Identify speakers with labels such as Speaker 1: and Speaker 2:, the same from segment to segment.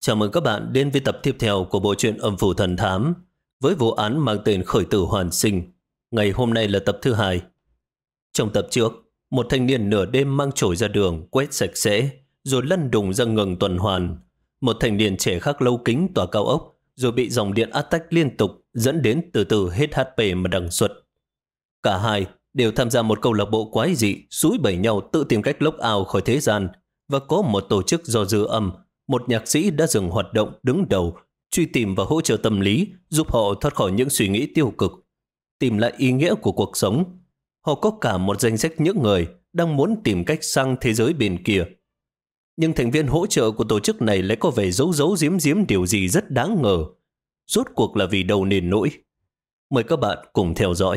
Speaker 1: Chào mừng các bạn đến với tập tiếp theo của bộ truyện Âm Phủ Thần Thám với vụ án mang tên Khởi Tử Hoàn Sinh. Ngày hôm nay là tập thứ 2. Trong tập trước, một thanh niên nửa đêm mang chổi ra đường quét sạch sẽ rồi lăn đùng ra ngừng tuần hoàn. Một thanh niên trẻ khác lâu kính tòa cao ốc rồi bị dòng điện áp tách liên tục dẫn đến từ từ hết HP mà đằng xuất. Cả hai đều tham gia một câu lạc bộ quái dị xúi bẩy nhau tự tìm cách lốc out khỏi thế gian, và có một tổ chức do dư âm, một nhạc sĩ đã dừng hoạt động đứng đầu, truy tìm và hỗ trợ tâm lý, giúp họ thoát khỏi những suy nghĩ tiêu cực, tìm lại ý nghĩa của cuộc sống. Họ có cả một danh sách những người đang muốn tìm cách sang thế giới bên kia. Nhưng thành viên hỗ trợ của tổ chức này lại có vẻ giấu giấu giếm giếm điều gì rất đáng ngờ. Rốt cuộc là vì đâu nên nỗi? Mời các bạn cùng theo dõi.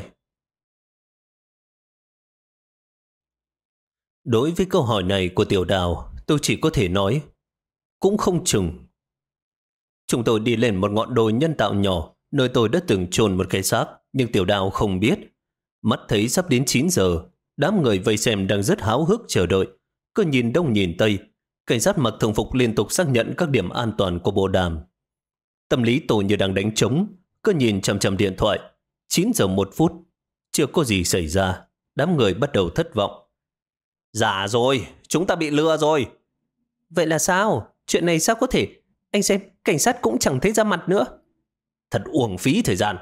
Speaker 1: Đối với câu hỏi này của Tiểu Đào, tôi chỉ có thể nói cũng không chừng. Chúng tôi đi lên một ngọn đồi nhân tạo nhỏ, nơi tôi đã từng chôn một cái xác, nhưng Tiểu Đào không biết. Mắt thấy sắp đến 9 giờ, đám người vây xem đang rất háo hức chờ đợi. Cứ nhìn đông nhìn tây, cảnh sát mặc thường phục liên tục xác nhận các điểm an toàn của bộ đàm. Tâm lý tôi như đang đánh trống, cứ nhìn chằm chằm điện thoại. 9 giờ 1 phút, chưa có gì xảy ra. Đám người bắt đầu thất vọng. Giả rồi, chúng ta bị lừa rồi. Vậy là sao? Chuyện này sao có thể? Anh xem, cảnh sát cũng chẳng thấy ra mặt nữa. Thật uổng phí thời gian.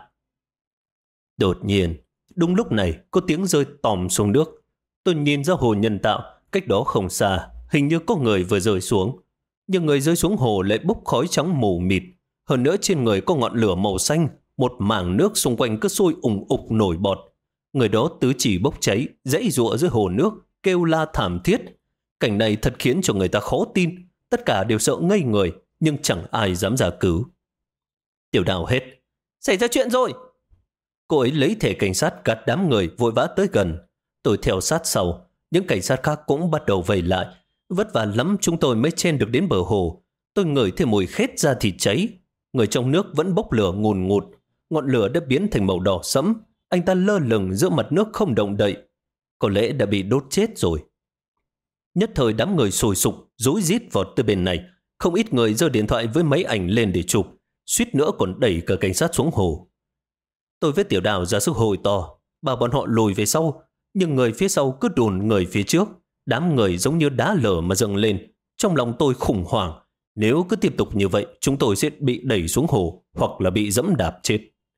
Speaker 1: Đột nhiên, đúng lúc này có tiếng rơi tòm xuống nước. Tôi nhìn ra hồ nhân tạo, cách đó không xa, hình như có người vừa rơi xuống. Nhưng người rơi xuống hồ lại bốc khói trắng mù mịt. Hơn nữa trên người có ngọn lửa màu xanh, một mảng nước xung quanh cứ sôi ủng ục nổi bọt. Người đó tứ chỉ bốc cháy, giãy giụa dưới hồ nước, kêu la thảm thiết. Cảnh này thật khiến cho người ta khó tin. Tất cả đều sợ ngây người, nhưng chẳng ai dám ra cứu. Tiểu Đào hết. Xảy ra chuyện rồi. Cô ấy lấy thẻ cảnh sát gạt đám người vội vã tới gần. Tôi theo sát sau. Những cảnh sát khác cũng bắt đầu vây lại. Vất vả lắm chúng tôi mới chen được đến bờ hồ. Tôi ngửi thấy mùi khét da thịt cháy. Người trong nước vẫn bốc lửa ngùn ngụt. Ngọn lửa đã biến thành màu đỏ sẫm. Anh ta lơ lửng giữa mặt nước không động đậy. Có lẽ đã bị đốt chết rồi. Nhất thời đám người sôi sục, rối rít vọt tới bên này. Không ít người giơ điện thoại với máy ảnh lên để chụp, suýt nữa còn đẩy cả cảnh sát xuống hồ. Tôi với Tiểu Đào ra sức hồi to, bảo bọn họ lùi về sau, nhưng người phía sau cứ đùn người phía trước. Đám người giống như đá lở mà dâng lên. Trong lòng tôi khủng hoảng. Nếu cứ tiếp tục như vậy, chúng tôi sẽ bị đẩy xuống hồ hoặc là bị dẫm đạp chết.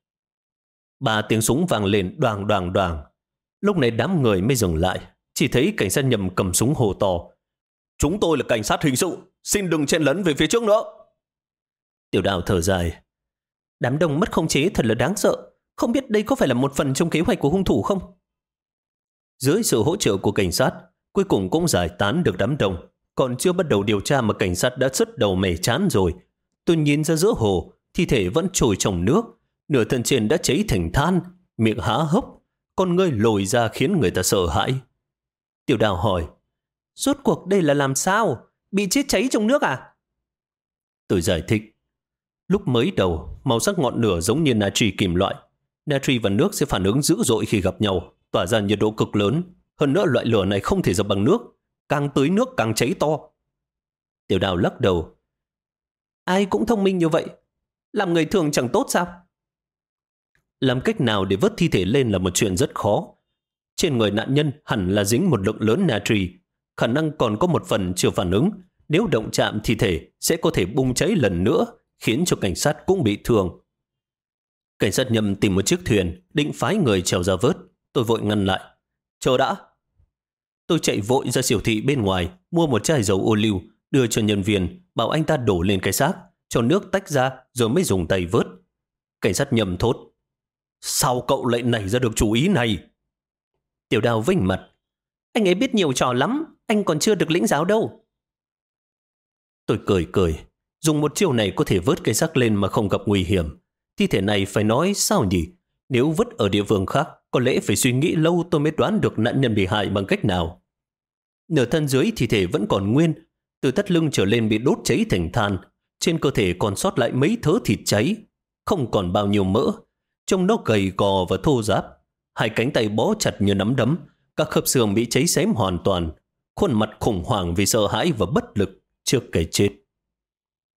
Speaker 1: 3 tiếng súng vang lên đoàng đoàng đoàng. Lúc này đám người mới dừng lại. Chỉ thấy cảnh sát Nhầm cầm súng hô to. Chúng tôi là cảnh sát hình sự, xin đừng chen lấn về phía trước nữa. Tiểu Đào thở dài. Đám đông mất khống chế thật là đáng sợ. Không biết đây có phải là một phần trong kế hoạch của hung thủ không? Dưới sự hỗ trợ của cảnh sát, cuối cùng cũng giải tán được đám đông. Còn chưa bắt đầu điều tra mà cảnh sát đã sứt đầu mẻ chán rồi. Tôi nhìn ra giữa hồ, thi thể vẫn trôi trong nước. Nửa thân trên đã cháy thành than, miệng há hốc, con ngươi lồi ra khiến người ta sợ hãi. Tiểu Đào hỏi, rốt cuộc đây là làm sao? Bị chết cháy trong nước à? Tôi giải thích. Lúc mới đầu, màu sắc ngọn lửa giống như natri kim loại. Natri và nước sẽ phản ứng dữ dội khi gặp nhau, tỏa ra nhiệt độ cực lớn. Hơn nữa loại lửa này không thể dập bằng nước. Càng tưới nước càng cháy to. Tiểu Đào lắc đầu. Ai cũng thông minh như vậy. Làm người thường chẳng tốt sao? Làm cách nào để vớt thi thể lên là một chuyện rất khó. Trên người nạn nhân hẳn là dính một lượng lớn natri. Khả năng còn có một phần chưa phản ứng. Nếu động chạm thi thể sẽ có thể bùng cháy lần nữa, khiến cho cảnh sát cũng bị thương. Cảnh sát Nhầm tìm một chiếc thuyền, định phái người trèo ra vớt. Tôi vội ngăn lại. Chờ đã. Tôi chạy vội ra siêu thị bên ngoài, mua một chai dầu ô liu, đưa cho nhân viên, bảo anh ta đổ lên cái xác, cho nước tách ra rồi mới dùng tay vớt. Cảnh sát Nhầm thốt. Sao cậu lại nảy ra được chủ ý này? Tiểu Đào vinh mặt. Anh ấy biết nhiều trò lắm, anh còn chưa được lĩnh giáo đâu. Tôi cười cười. Dùng một chiêu này có thể vớt cái xác lên mà không gặp nguy hiểm. Thi thể này phải nói sao nhỉ? Nếu vứt ở địa phương khác, có lẽ phải suy nghĩ lâu tôi mới đoán được nạn nhân bị hại bằng cách nào. Nửa thân dưới thi thể vẫn còn nguyên. Từ thắt lưng trở lên bị đốt cháy thành than. Trên cơ thể còn sót lại mấy thớ thịt cháy. Không còn bao nhiêu mỡ. Trông nó gầy gò và thô ráp. Hai cánh tay bó chặt như nắm đấm. Các khớp xương bị cháy xém hoàn toàn. Khuôn mặt khủng hoảng vì sợ hãi và bất lực trước cái chết.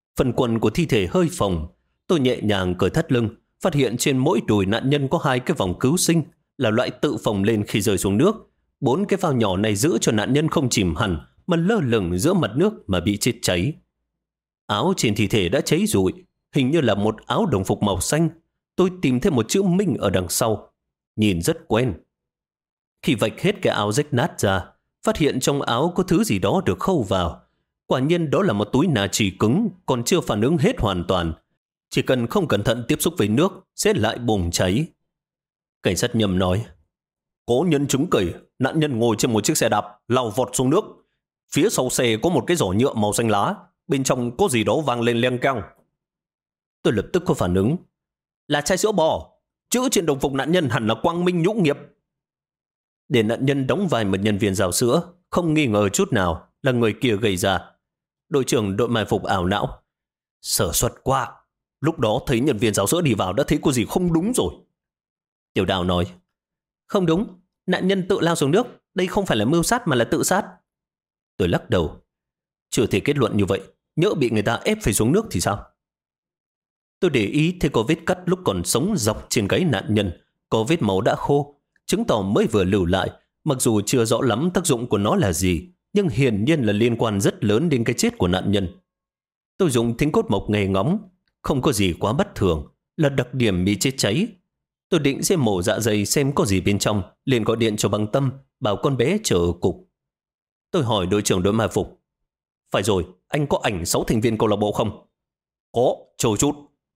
Speaker 1: Phần quần của thi thể hơi phồng. Tôi nhẹ nhàng cởi thắt lưng, phát hiện trên mỗi đùi nạn nhân có 2 cái vòng cứu sinh, là loại tự phồng lên khi rơi xuống nước. 4 cái phao nhỏ này giữ cho nạn nhân không chìm hẳn, mà lơ lửng giữa mặt nước mà bị chết cháy. Áo trên thi thể đã cháy rụi, hình như là một áo đồng phục màu xanh. Tôi tìm thêm một chữ Minh ở đằng sau, nhìn rất quen. Khi vạch hết cái áo rách nát ra, phát hiện trong áo có thứ gì đó được khâu vào. Quả nhiên đó là một túi natri cứng, còn chưa phản ứng hết hoàn toàn. Chỉ cần không cẩn thận tiếp xúc với nước sẽ lại bùng cháy. Cảnh sát Nhâm nói, có nhân chứng kể nạn nhân ngồi trên một chiếc xe đạp lao vọt xuống nước. Phía sau xe có một cái giỏ nhựa màu xanh lá, bên trong có gì đó vang lên leng keng. Tôi lập tức có phản ứng, là chai sữa bò. Chữ trên đồng phục nạn nhân hẳn là Quang Minh Nhũ Nghiệp. Để nạn nhân đóng vai một nhân viên rào sữa, không nghi ngờ chút nào là người kia gây ra. Đội trưởng đội mai phục ảo não, sở suất quá. Lúc đó thấy nhân viên rào sữa đi vào đã thấy có gì không đúng rồi. Tiểu Đào nói, không đúng, nạn nhân tự lao xuống nước. Đây không phải là mưu sát mà là tự sát. Tôi lắc đầu, chưa thể kết luận như vậy. Nhỡ bị người ta ép phải xuống nước thì sao? Tôi để ý thấy có vết cắt lúc còn sống dọc trên gáy nạn nhân, có vết máu đã khô, chứng tỏ mới vừa lưu lại. Mặc dù chưa rõ lắm tác dụng của nó là gì, nhưng hiển nhiên là liên quan rất lớn đến cái chết của nạn nhân. Tôi dùng thính cốt mộc nghe ngóng, không có gì quá bất thường, là đặc điểm bị chết cháy. Tôi định sẽ mổ dạ dày xem có gì bên trong, liền gọi điện cho Băng Tâm, bảo con bé chờ ở cục. Tôi hỏi đội trưởng đội mai phục, phải rồi, anh có ảnh 6 thành viên câu lạc bộ không? Có, chờ chút.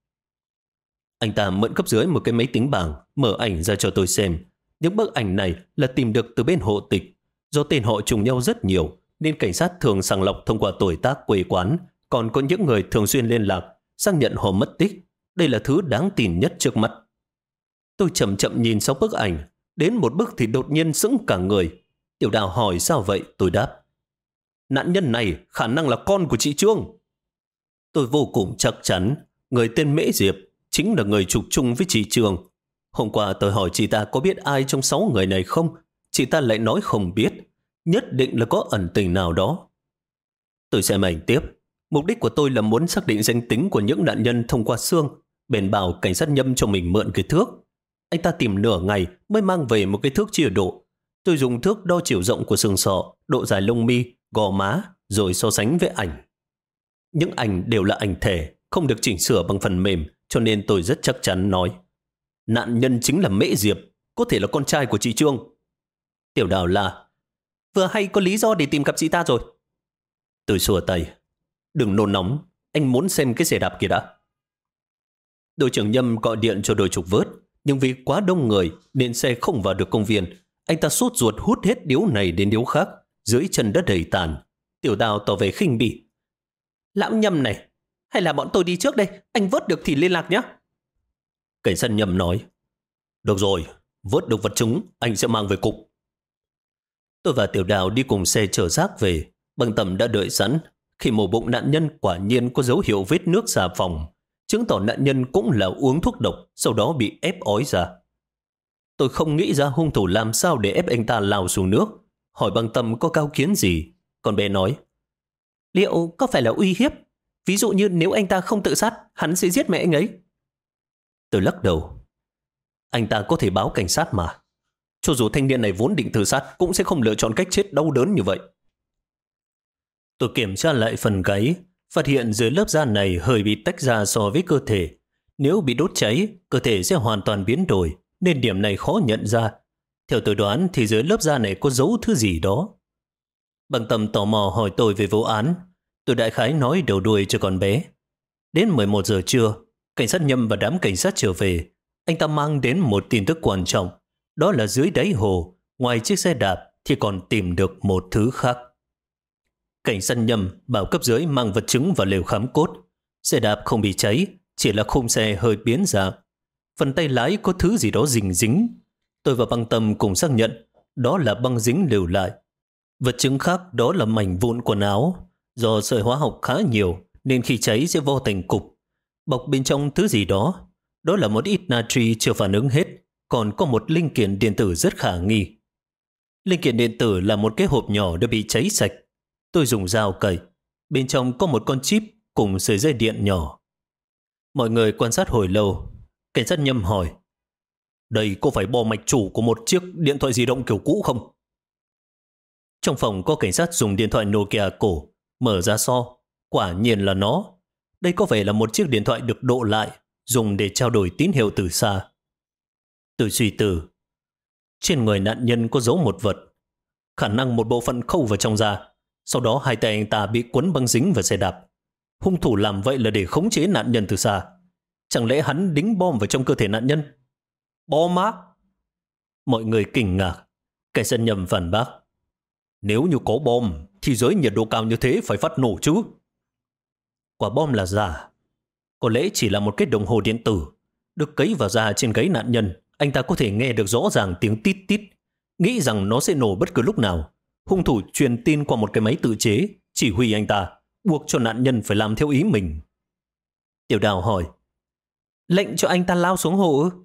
Speaker 1: Anh ta mượn cấp dưới một cái máy tính bảng, mở ảnh ra cho tôi xem. Những bức ảnh này là tìm được từ bên hộ tịch. Do tên họ trùng nhau rất nhiều, nên cảnh sát thường sàng lọc thông qua tuổi tác, quê quán. Còn có những người thường xuyên liên lạc, xác nhận họ mất tích. Đây là thứ đáng tin nhất trước mắt. Tôi chậm chậm nhìn 6 bức ảnh. Đến một bức thì đột nhiên sững cả người. Tiểu Đào hỏi sao vậy? Tôi đáp, nạn nhân này khả năng là con của chị Trương. Tôi vô cùng chắc chắn người tên Mễ Diệp chính là người chụp chung với chị Trương. Hôm qua tôi hỏi chị ta có biết ai trong 6 người này không? Chị ta lại nói không biết. Nhất định là có ẩn tình nào đó. Tôi xem ảnh tiếp. Mục đích của tôi là muốn xác định danh tính của những nạn nhân thông qua xương. Bèn bảo cảnh sát Nhâm cho mình mượn cái thước. Anh ta tìm nửa ngày mới mang về một cái thước chia độ. Tôi dùng thước đo chiều rộng của xương sọ, độ dài lông mi, gò má, rồi so sánh với ảnh. Những ảnh đều là ảnh thể, không được chỉnh sửa bằng phần mềm, cho nên tôi rất chắc chắn nói, nạn nhân chính là Mễ Diệp, có thể là con trai của chị Trương. Tiểu Đào là, vừa hay có lý do để tìm gặp chị ta rồi. Tôi xua tay, đừng nôn nóng, anh muốn xem cái xe đạp kia đã. Đội trưởng Nhâm gọi điện cho đội trục vớt, nhưng vì quá đông người nên xe không vào được công viên. Anh ta sốt ruột hút hết điếu này đến điếu khác, dưới chân đất đầy tàn. Tiểu Đào tỏ vẻ khinh bỉ, lão Nhâm này, hay là bọn tôi đi trước đây, anh vớt được thì liên lạc nhé. Cảnh sát Nhâm nói, được rồi, vớt được vật chứng anh sẽ mang về cục. Tôi và Tiểu Đào đi cùng xe chở rác về. Băng Tầm đã đợi sẵn. Khi mổ bụng nạn nhân quả nhiên có dấu hiệu vết nước xà phòng, chứng tỏ nạn nhân cũng là uống thuốc độc, sau đó bị ép ói ra. Tôi không nghĩ ra hung thủ làm sao để ép anh ta lao xuống nước. Hỏi Băng Tâm có cao kiến gì. Còn bé nói, liệu có phải là uy hiếp? Ví dụ như nếu anh ta không tự sát, hắn sẽ giết mẹ anh ấy. Tôi lắc đầu, anh ta có thể báo cảnh sát mà. Cho dù thanh niên này vốn định tự sát, cũng sẽ không lựa chọn cách chết đau đớn như vậy. Tôi kiểm tra lại phần gáy, phát hiện dưới lớp da này hơi bị tách ra so với cơ thể. Nếu bị đốt cháy, cơ thể sẽ hoàn toàn biến đổi, nên điểm này khó nhận ra. Theo tôi đoán thì dưới lớp da này có giấu thứ gì đó. Băng Tâm tò mò hỏi tôi về vụ án. Tôi đại khái nói đầu đuôi cho con bé. Đến 11 giờ trưa, cảnh sát Nhâm và đám cảnh sát trở về. Anh ta mang đến một tin tức quan trọng. Đó là dưới đáy hồ, ngoài chiếc xe đạp thì còn tìm được một thứ khác. Cảnh sát Nhâm bảo cấp dưới mang vật chứng vào lều khám cốt. Xe đạp không bị cháy, chỉ là khung xe hơi biến dạng. Phần tay lái có thứ gì đó dính dính. Tôi và Băng Tâm cùng xác nhận đó là băng dính lưu lại. Vật chứng khác đó là mảnh vụn quần áo. Do sợi hóa học khá nhiều nên khi cháy sẽ vo thành cục. Bọc bên trong thứ gì đó. Đó là một ít natri chưa phản ứng hết. Còn có một linh kiện điện tử rất khả nghi. Linh kiện điện tử là một cái hộp nhỏ đã bị cháy sạch. Tôi dùng dao cày. Bên trong có một con chip cùng sợi dây điện nhỏ. Mọi người quan sát hồi lâu. Cảnh sát Nhâm hỏi, đây có phải bo mạch chủ của một chiếc điện thoại di động kiểu cũ không? Trong phòng có cảnh sát dùng điện thoại Nokia cổ, mở ra so. Quả nhiên là nó. Đây có vẻ là một chiếc điện thoại được độ lại, dùng để trao đổi tín hiệu từ xa. Tôi suy tư. Trên người nạn nhân có dấu một vật. Khả năng một bộ phận khâu vào trong da. Sau đó hai tay anh ta bị quấn băng dính vào xe đạp. Hung thủ làm vậy là để khống chế nạn nhân từ xa. Chẳng lẽ hắn đính bom vào trong cơ thể nạn nhân? Bom á? Mọi người kinh ngạc. Cảnh sát Nhâm phản bác. Nếu như có bom thì dưới nhiệt độ cao như thế phải phát nổ chứ. Quả bom là giả. Có lẽ chỉ là một cái đồng hồ điện tử được cấy vào da trên gáy nạn nhân. Anh ta có thể nghe được rõ ràng tiếng tít tít, nghĩ rằng nó sẽ nổ bất cứ lúc nào. Hung thủ truyền tin qua một cái máy tự chế, chỉ huy anh ta, buộc cho nạn nhân phải làm theo ý mình. Tiểu Đào hỏi, lệnh cho anh ta lao xuống hồ ư?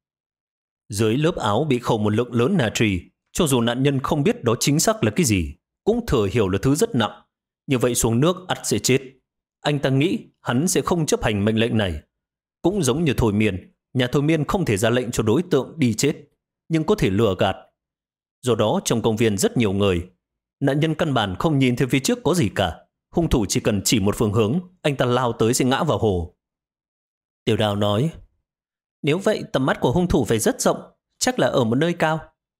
Speaker 1: Dưới lớp áo bị khâu một lượng lớn natri, cho dù nạn nhân không biết đó chính xác là cái gì, cũng thừa hiểu là thứ rất nặng. Như vậy xuống nước ắt sẽ chết. Anh ta nghĩ hắn sẽ không chấp hành mệnh lệnh này. Cũng giống như thôi miên, nhà thôi miên không thể ra lệnh cho đối tượng đi chết, nhưng có thể lừa gạt. Do đó trong công viên rất nhiều người. Nạn nhân căn bản không nhìn thấy phía trước có gì cả. Hung thủ chỉ cần chỉ một phương hướng, anh ta lao tới sẽ ngã vào hồ. Tiểu Đào nói, nếu vậy tầm mắt của hung thủ phải rất rộng, chắc là ở một nơi cao.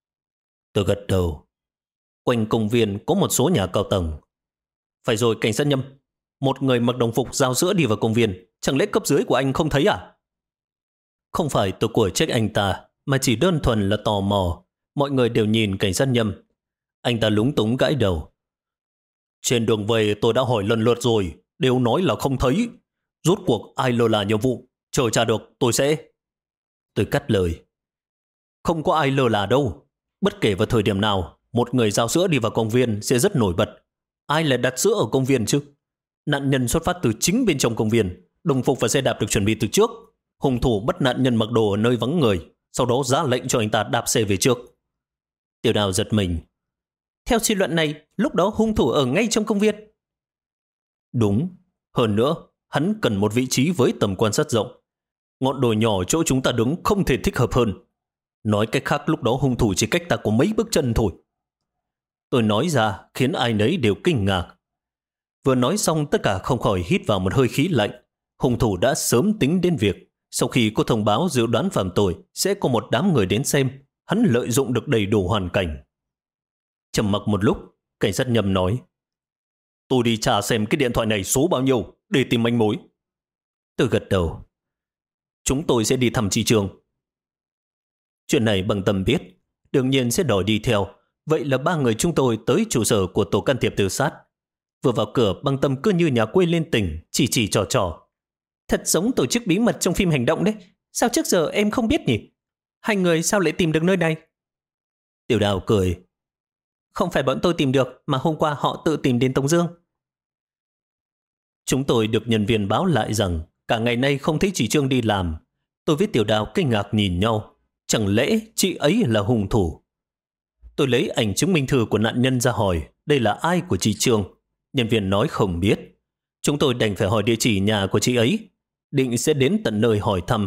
Speaker 1: Tôi gật đầu. Quanh công viên có một số nhà cao tầng. Phải rồi cảnh sát Nhâm, một người mặc đồng phục giao sữa đi vào công viên, chẳng lẽ cấp dưới của anh không thấy à? Không phải tôi của trách anh ta, mà chỉ đơn thuần là tò mò. Mọi người đều nhìn cảnh sát Nhâm. Anh ta lúng túng gãi đầu. Trên đường về tôi đã hỏi lần lượt rồi, đều nói là không thấy. Rốt cuộc ai lơ là nhiệm vụ, chờ tra được tôi sẽ... Tôi cắt lời. Không có ai lơ là đâu. Bất kể vào thời điểm nào, một người giao sữa đi vào công viên sẽ rất nổi bật. Ai lại đặt sữa ở công viên chứ? Nạn nhân xuất phát từ chính bên trong công viên. Đồng phục và xe đạp được chuẩn bị từ trước. Hung thủ bắt nạn nhân mặc đồ ở nơi vắng người, sau đó ra lệnh cho anh ta đạp xe về trước. Tiểu Đào giật mình. Theo suy luận này, lúc đó hung thủ ở ngay trong công viên. Đúng. Hơn nữa, hắn cần một vị trí với tầm quan sát rộng. Ngọn đồi nhỏ chỗ chúng ta đứng không thể thích hợp hơn. Nói cách khác lúc đó hung thủ chỉ cách ta có mấy bước chân thôi. Tôi nói ra khiến ai nấy đều kinh ngạc. Vừa nói xong tất cả không khỏi hít vào một hơi khí lạnh. Hung thủ đã sớm tính đến việc sau khi có thông báo dự đoán phạm tội sẽ có một đám người đến xem, hắn lợi dụng được đầy đủ hoàn cảnh. Trầm mặc một lúc, cảnh sát Nhâm nói, tôi đi tra xem cái điện thoại này số bao nhiêu để tìm manh mối. Tôi gật đầu. Chúng tôi sẽ đi thăm thị trường. Chuyện này Bằng Tâm biết, đương nhiên sẽ đòi đi theo. Vậy là ba người chúng tôi tới trụ sở của tổ can thiệp tự sát. Vừa vào cửa, Bằng Tâm cứ như nhà quê lên tỉnh, chỉ trò trò. Thật giống tổ chức bí mật trong phim hành động đấy. Sao trước giờ em không biết nhỉ? Hai người sao lại tìm được nơi này? Tiểu Đào cười. Không phải bọn tôi tìm được, mà hôm qua họ tự tìm đến Tống Dương. Chúng tôi được nhân viên báo lại rằng cả ngày nay không thấy chị Trương đi làm. Tôi với Tiểu Đào kinh ngạc nhìn nhau. Chẳng lẽ chị ấy là hung thủ? Tôi lấy ảnh chứng minh thư của nạn nhân ra hỏi đây là ai của chị Trương. Nhân viên nói không biết. Chúng tôi đành phải hỏi địa chỉ nhà của chị ấy, định sẽ đến tận nơi hỏi thăm.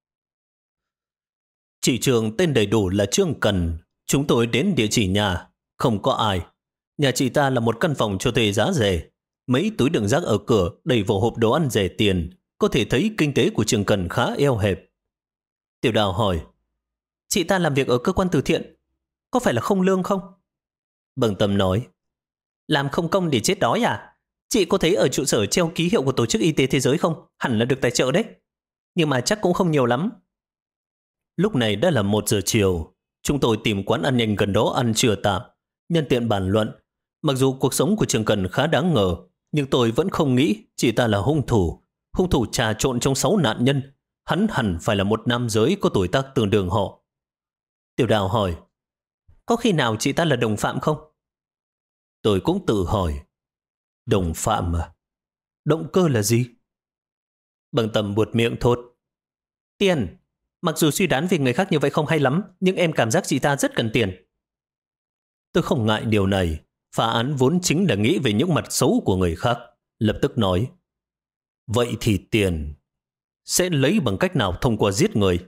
Speaker 1: Chị Trương tên đầy đủ là Trương Cần. Chúng tôi đến địa chỉ nhà, không có ai. Nhà chị ta là một căn phòng cho thuê giá rẻ. Mấy túi đựng rác ở cửa đầy vỏ hộp đồ ăn rẻ tiền. Có thể thấy kinh tế của Trương Cần khá eo hẹp. Tiểu Đào hỏi, chị ta làm việc ở cơ quan từ thiện, có phải là không lương không? Bằng Tâm nói, làm không công để chết đói à? Chị có thấy ở trụ sở treo ký hiệu của Tổ chức Y tế Thế giới không? Hẳn là được tài trợ đấy. Nhưng mà chắc cũng không nhiều lắm. Lúc này đã là 1 giờ chiều. Chúng tôi tìm quán ăn nhanh gần đó ăn trưa tạm. Nhân tiện bàn luận. Mặc dù cuộc sống của Trương Cần khá đáng ngờ, nhưng tôi vẫn không nghĩ chị ta là hung thủ. Hung thủ trà trộn trong 6 nạn nhân. Hắn hẳn phải là một nam giới có tuổi tác tương đương họ. Tiểu Đào hỏi, có khi nào chị ta là đồng phạm không? Tôi cũng tự hỏi, đồng phạm à? Động cơ là gì? Bằng Tâm buột miệng thốt, tiền. Mặc dù suy đoán về người khác như vậy không hay lắm, nhưng em cảm giác chị ta rất cần tiền. Tôi không ngại điều này. Phá án vốn chính là nghĩ về những mặt xấu của người khác. Lập tức nói, Vậy thì tiền sẽ lấy bằng cách nào thông qua giết người?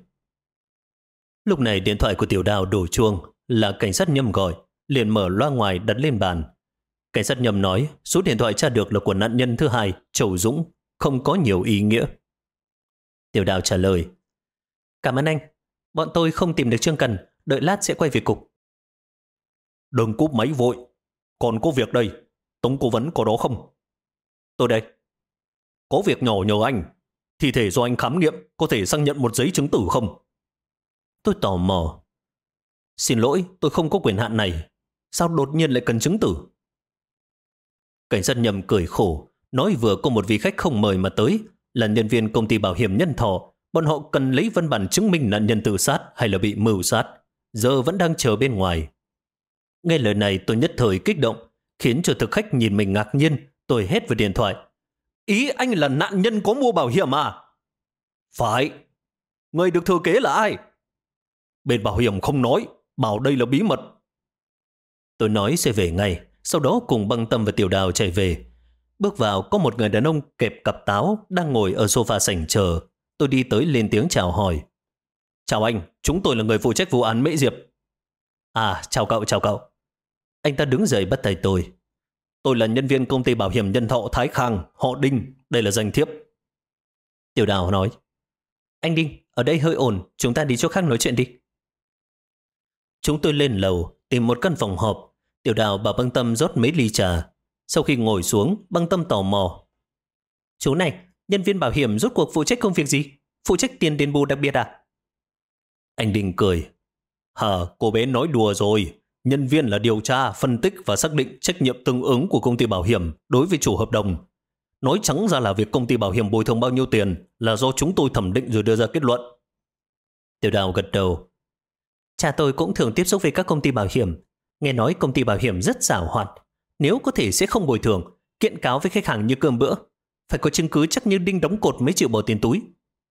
Speaker 1: Lúc này điện thoại của Tiểu Đào đổ chuông, là cảnh sát Nhâm gọi, liền mở loa ngoài đặt lên bàn. Cảnh sát Nhâm nói số điện thoại tra được là của nạn nhân thứ hai, Châu Dũng, không có nhiều ý nghĩa. Tiểu Đào trả lời: Cảm ơn anh, bọn tôi không tìm được Trương Cần, đợi lát sẽ quay về cục. Đừng cúp máy vội, còn có việc đây. Tống cố vấn có đó không? Tôi đây. Có việc nhỏ nhờ anh. Thi thể do anh khám nghiệm có thể xác nhận một giấy chứng tử không? Tôi tò mò. Xin lỗi, tôi không có quyền hạn này. Sao đột nhiên lại cần chứng tử? Cảnh sát Nhâm cười khổ, nói vừa có một vị khách không mời mà tới, là nhân viên công ty bảo hiểm Nhân Thọ. Bọn họ cần lấy văn bản chứng minh nạn nhân tự sát hay là bị mưu sát, giờ vẫn đang chờ bên ngoài. Nghe lời này tôi nhất thời kích động, khiến cho thực khách nhìn mình ngạc nhiên. Tôi hét vào điện thoại: Ý anh là nạn nhân có mua bảo hiểm à? Phải. Người được thừa kế là ai? Bên bảo hiểm không nói, bảo đây là bí mật. Tôi nói sẽ về ngay, sau đó cùng Băng Tâm và Tiểu Đào chạy về. Bước vào có một người đàn ông kẹp cặp táo đang ngồi ở sofa sảnh chờ. Tôi đi tới lên tiếng chào hỏi. Chào anh, chúng tôi là người phụ trách vụ án Mễ Diệp. À, chào cậu, chào cậu. Anh ta đứng dậy bắt tay tôi. Tôi là nhân viên công ty bảo hiểm Nhân Thọ Thái Khang, họ Đinh, đây là danh thiếp. Tiểu Đào nói: Anh Đinh, ở đây hơi ồn, chúng ta đi chỗ khác nói chuyện đi. Chúng tôi lên lầu, tìm một căn phòng họp. Tiểu Đào bảo Băng Tâm rót mấy ly trà. Sau khi ngồi xuống, Băng Tâm tò mò: Chú này, nhân viên bảo hiểm rốt cuộc phụ trách công việc gì? Phụ trách tiền đền bù đặc biệt à? Anh Đinh cười: Hả, cô bé nói đùa rồi. Nhân viên là điều tra, phân tích và xác định trách nhiệm tương ứng của công ty bảo hiểm đối với chủ hợp đồng. Nói trắng ra là việc công ty bảo hiểm bồi thường bao nhiêu tiền là do chúng tôi thẩm định rồi đưa ra kết luận. Tiểu Đào gật đầu. Cha tôi cũng thường tiếp xúc với các công ty bảo hiểm. Nghe nói công ty bảo hiểm rất giàu hoạt. Nếu có thể sẽ không bồi thường, kiện cáo với khách hàng như cơm bữa. Phải có chứng cứ chắc như đinh đóng cột mới chịu bỏ tiền túi.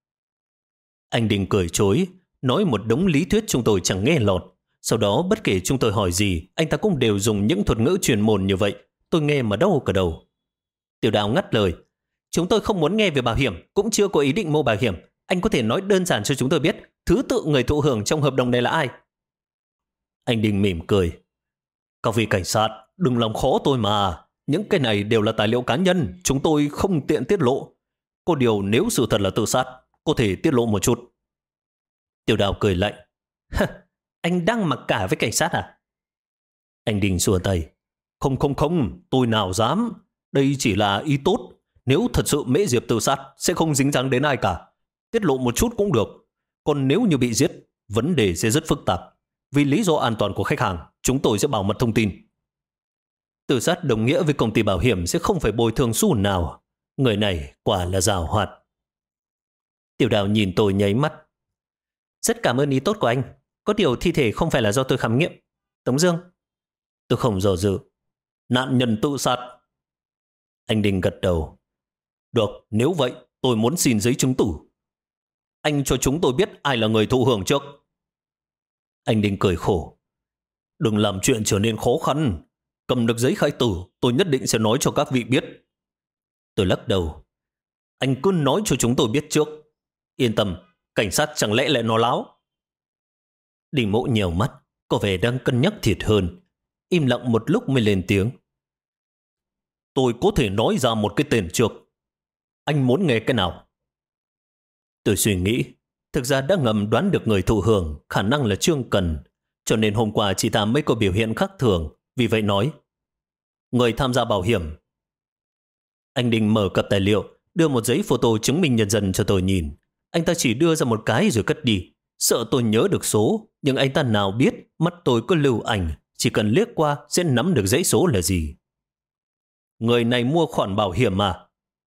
Speaker 1: Anh Đinh cười chối, nói một đống lý thuyết chúng tôi chẳng nghe lọt. Sau đó bất kể chúng tôi hỏi gì, anh ta cũng đều dùng những thuật ngữ chuyên môn như vậy. Tôi nghe mà đau cả đầu. Tiểu Đào ngắt lời: Chúng tôi không muốn nghe về bảo hiểm, cũng chưa có ý định mua bảo hiểm. Anh có thể nói đơn giản cho chúng tôi biết thứ tự người thụ hưởng trong hợp đồng này là ai? Anh Đinh mỉm cười: Các vị cảnh sát, đừng làm khó tôi mà. Những cái này đều là tài liệu cá nhân, chúng tôi không tiện tiết lộ. Có điều nếu sự thật là tự sát, có thể tiết lộ một chút. Tiểu Đào cười lạnh: Anh đang mặc cả với cảnh sát à? Anh Đinh xua tay: Không, tôi nào dám. Đây chỉ là ý tốt. Nếu thật sự Mễ Diệp tự sát, sẽ không dính dáng đến ai cả. Tiết lộ một chút cũng được. Còn nếu như bị giết, vấn đề sẽ rất phức tạp. Vì lý do an toàn của khách hàng, chúng tôi sẽ bảo mật thông tin. Tự sát đồng nghĩa với công ty bảo hiểm sẽ không phải bồi thường xu nào. Người này quả là giàu hoạt. Tiểu Đào nhìn tôi nháy mắt: Rất cảm ơn ý tốt của anh. Có điều thi thể không phải là do tôi khám nghiệm. Tống Dương. Tôi không do dự: Nạn nhân tự sát. Anh Đinh gật đầu: Được, nếu vậy tôi muốn xin giấy chứng tử. Anh cho chúng tôi biết ai là người thụ hưởng trước. Anh Đinh cười khổ: Đừng làm chuyện trở nên khó khăn. Cầm được giấy khai tử, tôi nhất định sẽ nói cho các vị biết. Tôi lắc đầu: Anh cứ nói cho chúng tôi biết trước. Yên tâm, cảnh sát chẳng lẽ lại nói láo. Đinh Mộ nhiều mắt, có vẻ đang cân nhắc thiệt hơn. Im lặng một lúc mới lên tiếng: Tôi có thể nói ra một cái tên trước. Anh muốn nghe cái nào? Tôi suy nghĩ, thực ra đã ngầm đoán được người thụ hưởng khả năng là Trương Cần, cho nên hôm qua chị ta mới có biểu hiện khác thường. Vì vậy nói: Người tham gia bảo hiểm. Anh Đinh mở cặp tài liệu, đưa một giấy photo chứng minh nhân dân cho tôi nhìn. Anh ta chỉ đưa ra một cái rồi cất đi. Sợ tôi nhớ được số, nhưng anh ta nào biết mắt tôi có lưu ảnh, chỉ cần liếc qua sẽ nắm được dãy số là gì. Người này mua khoản bảo hiểm à?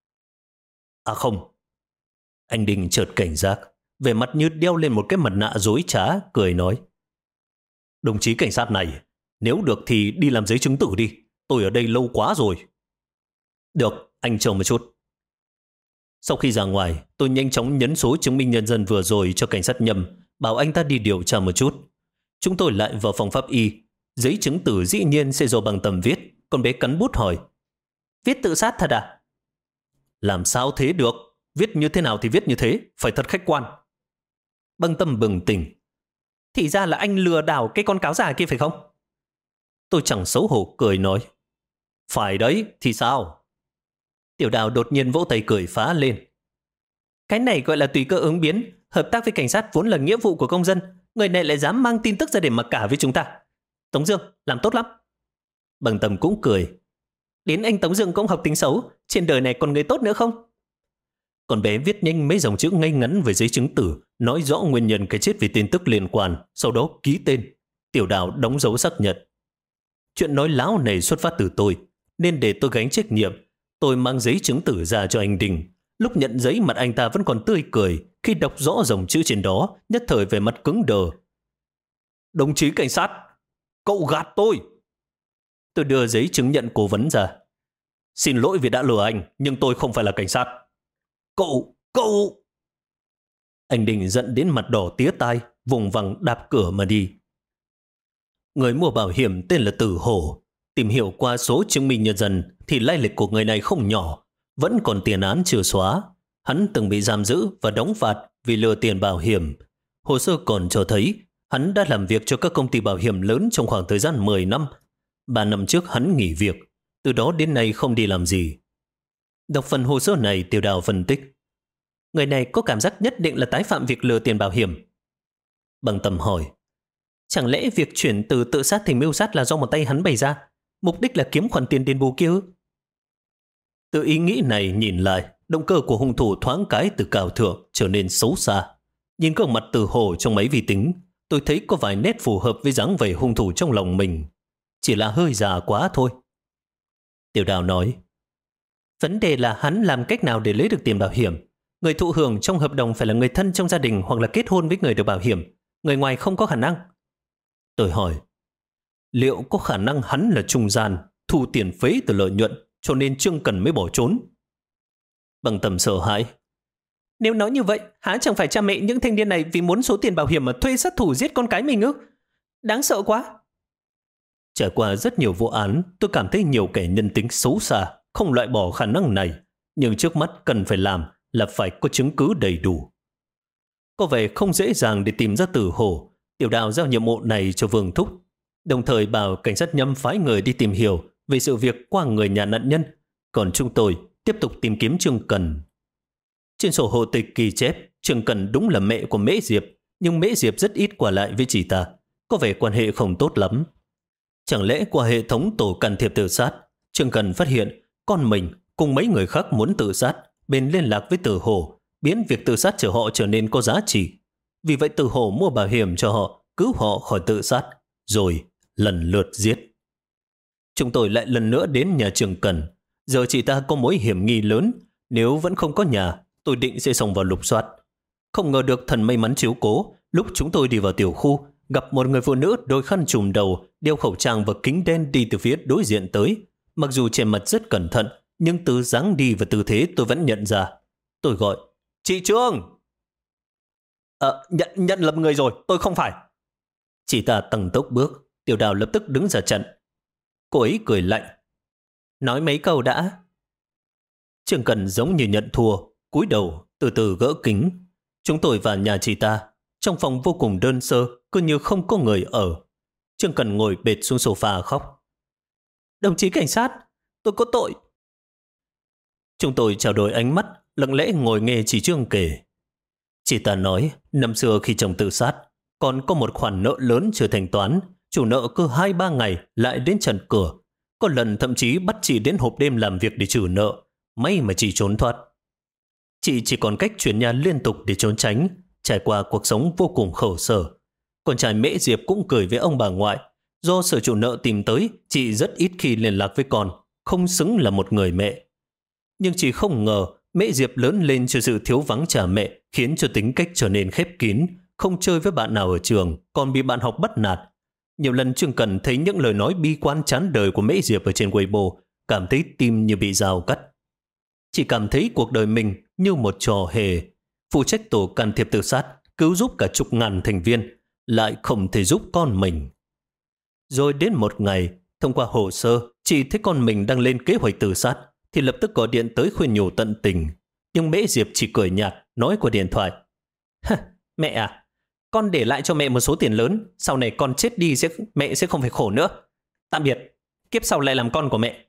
Speaker 1: À không. Anh Đinh chợt cảnh giác, vẻ mặt như đeo lên một cái mặt nạ dối trá, cười nói: Đồng chí cảnh sát này, nếu được thì đi làm giấy chứng tử đi. Tôi ở đây lâu quá rồi. Được, anh chờ một chút. Sau khi ra ngoài, tôi nhanh chóng nhấn số chứng minh nhân dân vừa rồi cho cảnh sát Nhâm, bảo anh ta đi điều tra một chút. Chúng tôi lại vào phòng pháp y. Giấy chứng tử dĩ nhiên sẽ do Băng Tâm viết. Con bé cắn bút hỏi: Viết tự sát thật à? Làm sao thế được? Viết như thế nào thì viết như thế, phải thật khách quan. Băng Tâm bừng tỉnh. Thì ra là anh lừa đảo cái con cáo già kia phải không? Tôi chẳng xấu hổ cười nói. Phải đấy, thì sao? Tiểu Đào đột nhiên vỗ tay cười phá lên. Cái này gọi là tùy cơ ứng biến. Hợp tác với cảnh sát vốn là nghĩa vụ của công dân. Người này lại dám mang tin tức ra để mặc cả với chúng ta. Tống Dương, làm tốt lắm. Băng Tâm cũng cười. Đến anh Tống Dương cũng học tính xấu. Trên đời này còn người tốt nữa không? Con bé viết nhanh mấy dòng chữ ngay ngắn về giấy chứng tử, nói rõ nguyên nhân cái chết vì tin tức liên quan, sau đó ký tên. Tiểu Đào đóng dấu xác nhận. Chuyện nói láo này xuất phát từ tôi, nên để tôi gánh trách nhiệm. Tôi mang giấy chứng tử ra cho anh Đình. Lúc nhận giấy mặt anh ta vẫn còn tươi cười, khi đọc rõ dòng chữ trên đó, nhất thời về mặt cứng đờ. Đồng chí cảnh sát, cậu gạt tôi. Tôi đưa giấy chứng nhận cố vấn ra. Xin lỗi vì đã lừa anh, nhưng tôi không phải là cảnh sát. Cậu! Anh Đình giận đến mặt đỏ tía tai, vùng vằng đạp cửa mà đi. Người mua bảo hiểm tên là Tử Hổ. Tìm hiểu qua số chứng minh nhân dân thì lai lịch của người này không nhỏ, vẫn còn tiền án chưa xóa. Hắn từng bị giam giữ và đóng phạt vì lừa tiền bảo hiểm. Hồ sơ còn cho thấy hắn đã làm việc cho các công ty bảo hiểm lớn trong khoảng thời gian 10 năm. 3 năm trước hắn nghỉ việc, từ đó đến nay không đi làm gì. Đọc phần hồ sơ này, Tiểu Đào phân tích. Người này có cảm giác nhất định là tái phạm việc lừa tiền bảo hiểm. Băng Tâm hỏi. Chẳng lẽ việc chuyển từ tự sát thành mưu sát là do một tay hắn bày ra? Mục đích là kiếm khoản tiền đền bù kia ư? Từ ý nghĩ này nhìn lại, động cơ của hung thủ thoáng cái từ cao thượng trở nên xấu xa. Nhìn gương mặt Tử Hổ trong máy vi tính, tôi thấy có vài nét phù hợp với dáng vẻ hung thủ trong lòng mình. Chỉ là hơi già quá thôi. Tiểu Đào nói. Vấn đề là hắn làm cách nào để lấy được tiền bảo hiểm. Người thụ hưởng trong hợp đồng phải là người thân trong gia đình hoặc là kết hôn với người được bảo hiểm. Người ngoài không có khả năng. Tôi hỏi, liệu có khả năng hắn là trung gian, thu tiền phế từ lợi nhuận, cho nên Trương Cần mới bỏ trốn? Băng Tâm sợ hãi. Nếu nói như vậy, há chẳng phải cha mẹ những thanh niên này vì muốn số tiền bảo hiểm mà thuê sát thủ giết con cái mình ư? Đáng sợ quá. Trải qua rất nhiều vụ án, tôi cảm thấy nhiều kẻ nhân tính xấu xa, không loại bỏ khả năng này. Nhưng trước mắt cần phải làm là phải có chứng cứ đầy đủ. Có vẻ không dễ dàng để tìm ra Tử Hổ. Tiểu Đào giao nhiệm vụ này cho Vương Thúc, đồng thời bảo cảnh sát Nhâm phái người đi tìm hiểu về sự việc qua người nhà nạn nhân. Còn chúng tôi tiếp tục tìm kiếm Trương Cần. Trên sổ hộ tịch ghi chép, Trương Cần đúng là mẹ của Mễ Diệp, nhưng Mễ Diệp rất ít qua lại với chị ta, có vẻ quan hệ không tốt lắm. Chẳng lẽ qua hệ thống tổ can thiệp tự sát, Trương Cần phát hiện con mình cùng mấy người khác muốn tự sát, bên liên lạc với Tử Hổ, biến việc tự sát của họ trở nên có giá trị. Vì vậy Tử Hổ mua bảo hiểm cho họ, cứu họ khỏi tự sát, rồi lần lượt giết. Chúng tôi lại lần nữa đến nhà Trương Cần. Giờ chị ta có mối hiểm nghi lớn. Nếu vẫn không có nhà, tôi định sẽ xông vào lục soát. Không ngờ được thần may mắn chiếu cố. Lúc chúng tôi đi vào tiểu khu, gặp một người phụ nữ đôi khăn trùm đầu, đeo khẩu trang và kính đen đi từ phía đối diện tới. Mặc dù che mặt rất cẩn thận, nhưng từ dáng đi và tư thế tôi vẫn nhận ra. Tôi gọi, chị Trương! Nhận lầm người rồi, tôi không phải. Chị ta tăng tốc bước, Tiểu Đào lập tức đứng ra chặn. Cô ấy cười lạnh. Nói mấy câu đã. Trương Cần giống như nhận thua, cúi đầu, từ từ gỡ kính. Chúng tôi vào nhà chị ta. Trong phòng vô cùng đơn sơ, cứ như không có người ở. Trương Cần ngồi bệt xuống sofa khóc. Đồng chí cảnh sát, tôi có tội. Chúng tôi trao đổi ánh mắt, lặng lẽ ngồi nghe chị Trương kể. Chị ta nói, năm xưa khi chồng tự sát, còn có một khoản nợ lớn chưa thanh toán. Chủ nợ cứ 2-3 ngày lại đến trần cửa. Có lần thậm chí bắt chị đến hộp đêm làm việc để trừ nợ. May mà chị trốn thoát. Chị chỉ còn cách chuyển nhà liên tục để trốn tránh, trải qua cuộc sống vô cùng khổ sở. Con trai Mễ Diệp cũng cười với ông bà ngoại. Do sở chủ nợ tìm tới, chị rất ít khi liên lạc với con, không xứng là một người mẹ. Nhưng chị không ngờ Mễ Diệp lớn lên cho sự thiếu vắng cha mẹ, khiến cho tính cách trở nên khép kín, không chơi với bạn nào ở trường, còn bị bạn học bắt nạt. Nhiều lần Trương Cần thấy những lời nói bi quan chán đời của Mễ Diệp ở trên Weibo, cảm thấy tim như bị dao cắt. Chị cảm thấy cuộc đời mình như một trò hề, phụ trách tổ can thiệp tự sát, cứu giúp cả chục ngàn thành viên, lại không thể giúp con mình. Rồi đến một ngày, thông qua hồ sơ, chị thấy con mình đang lên kế hoạch tự sát, thì lập tức gọi điện tới khuyên nhủ tận tình. Nhưng Mễ Diệp chỉ cười nhạt, nói qua điện thoại. Mẹ à, con để lại cho mẹ một số tiền lớn, sau này con chết đi mẹ sẽ không phải khổ nữa. Tạm biệt, kiếp sau lại làm con của mẹ.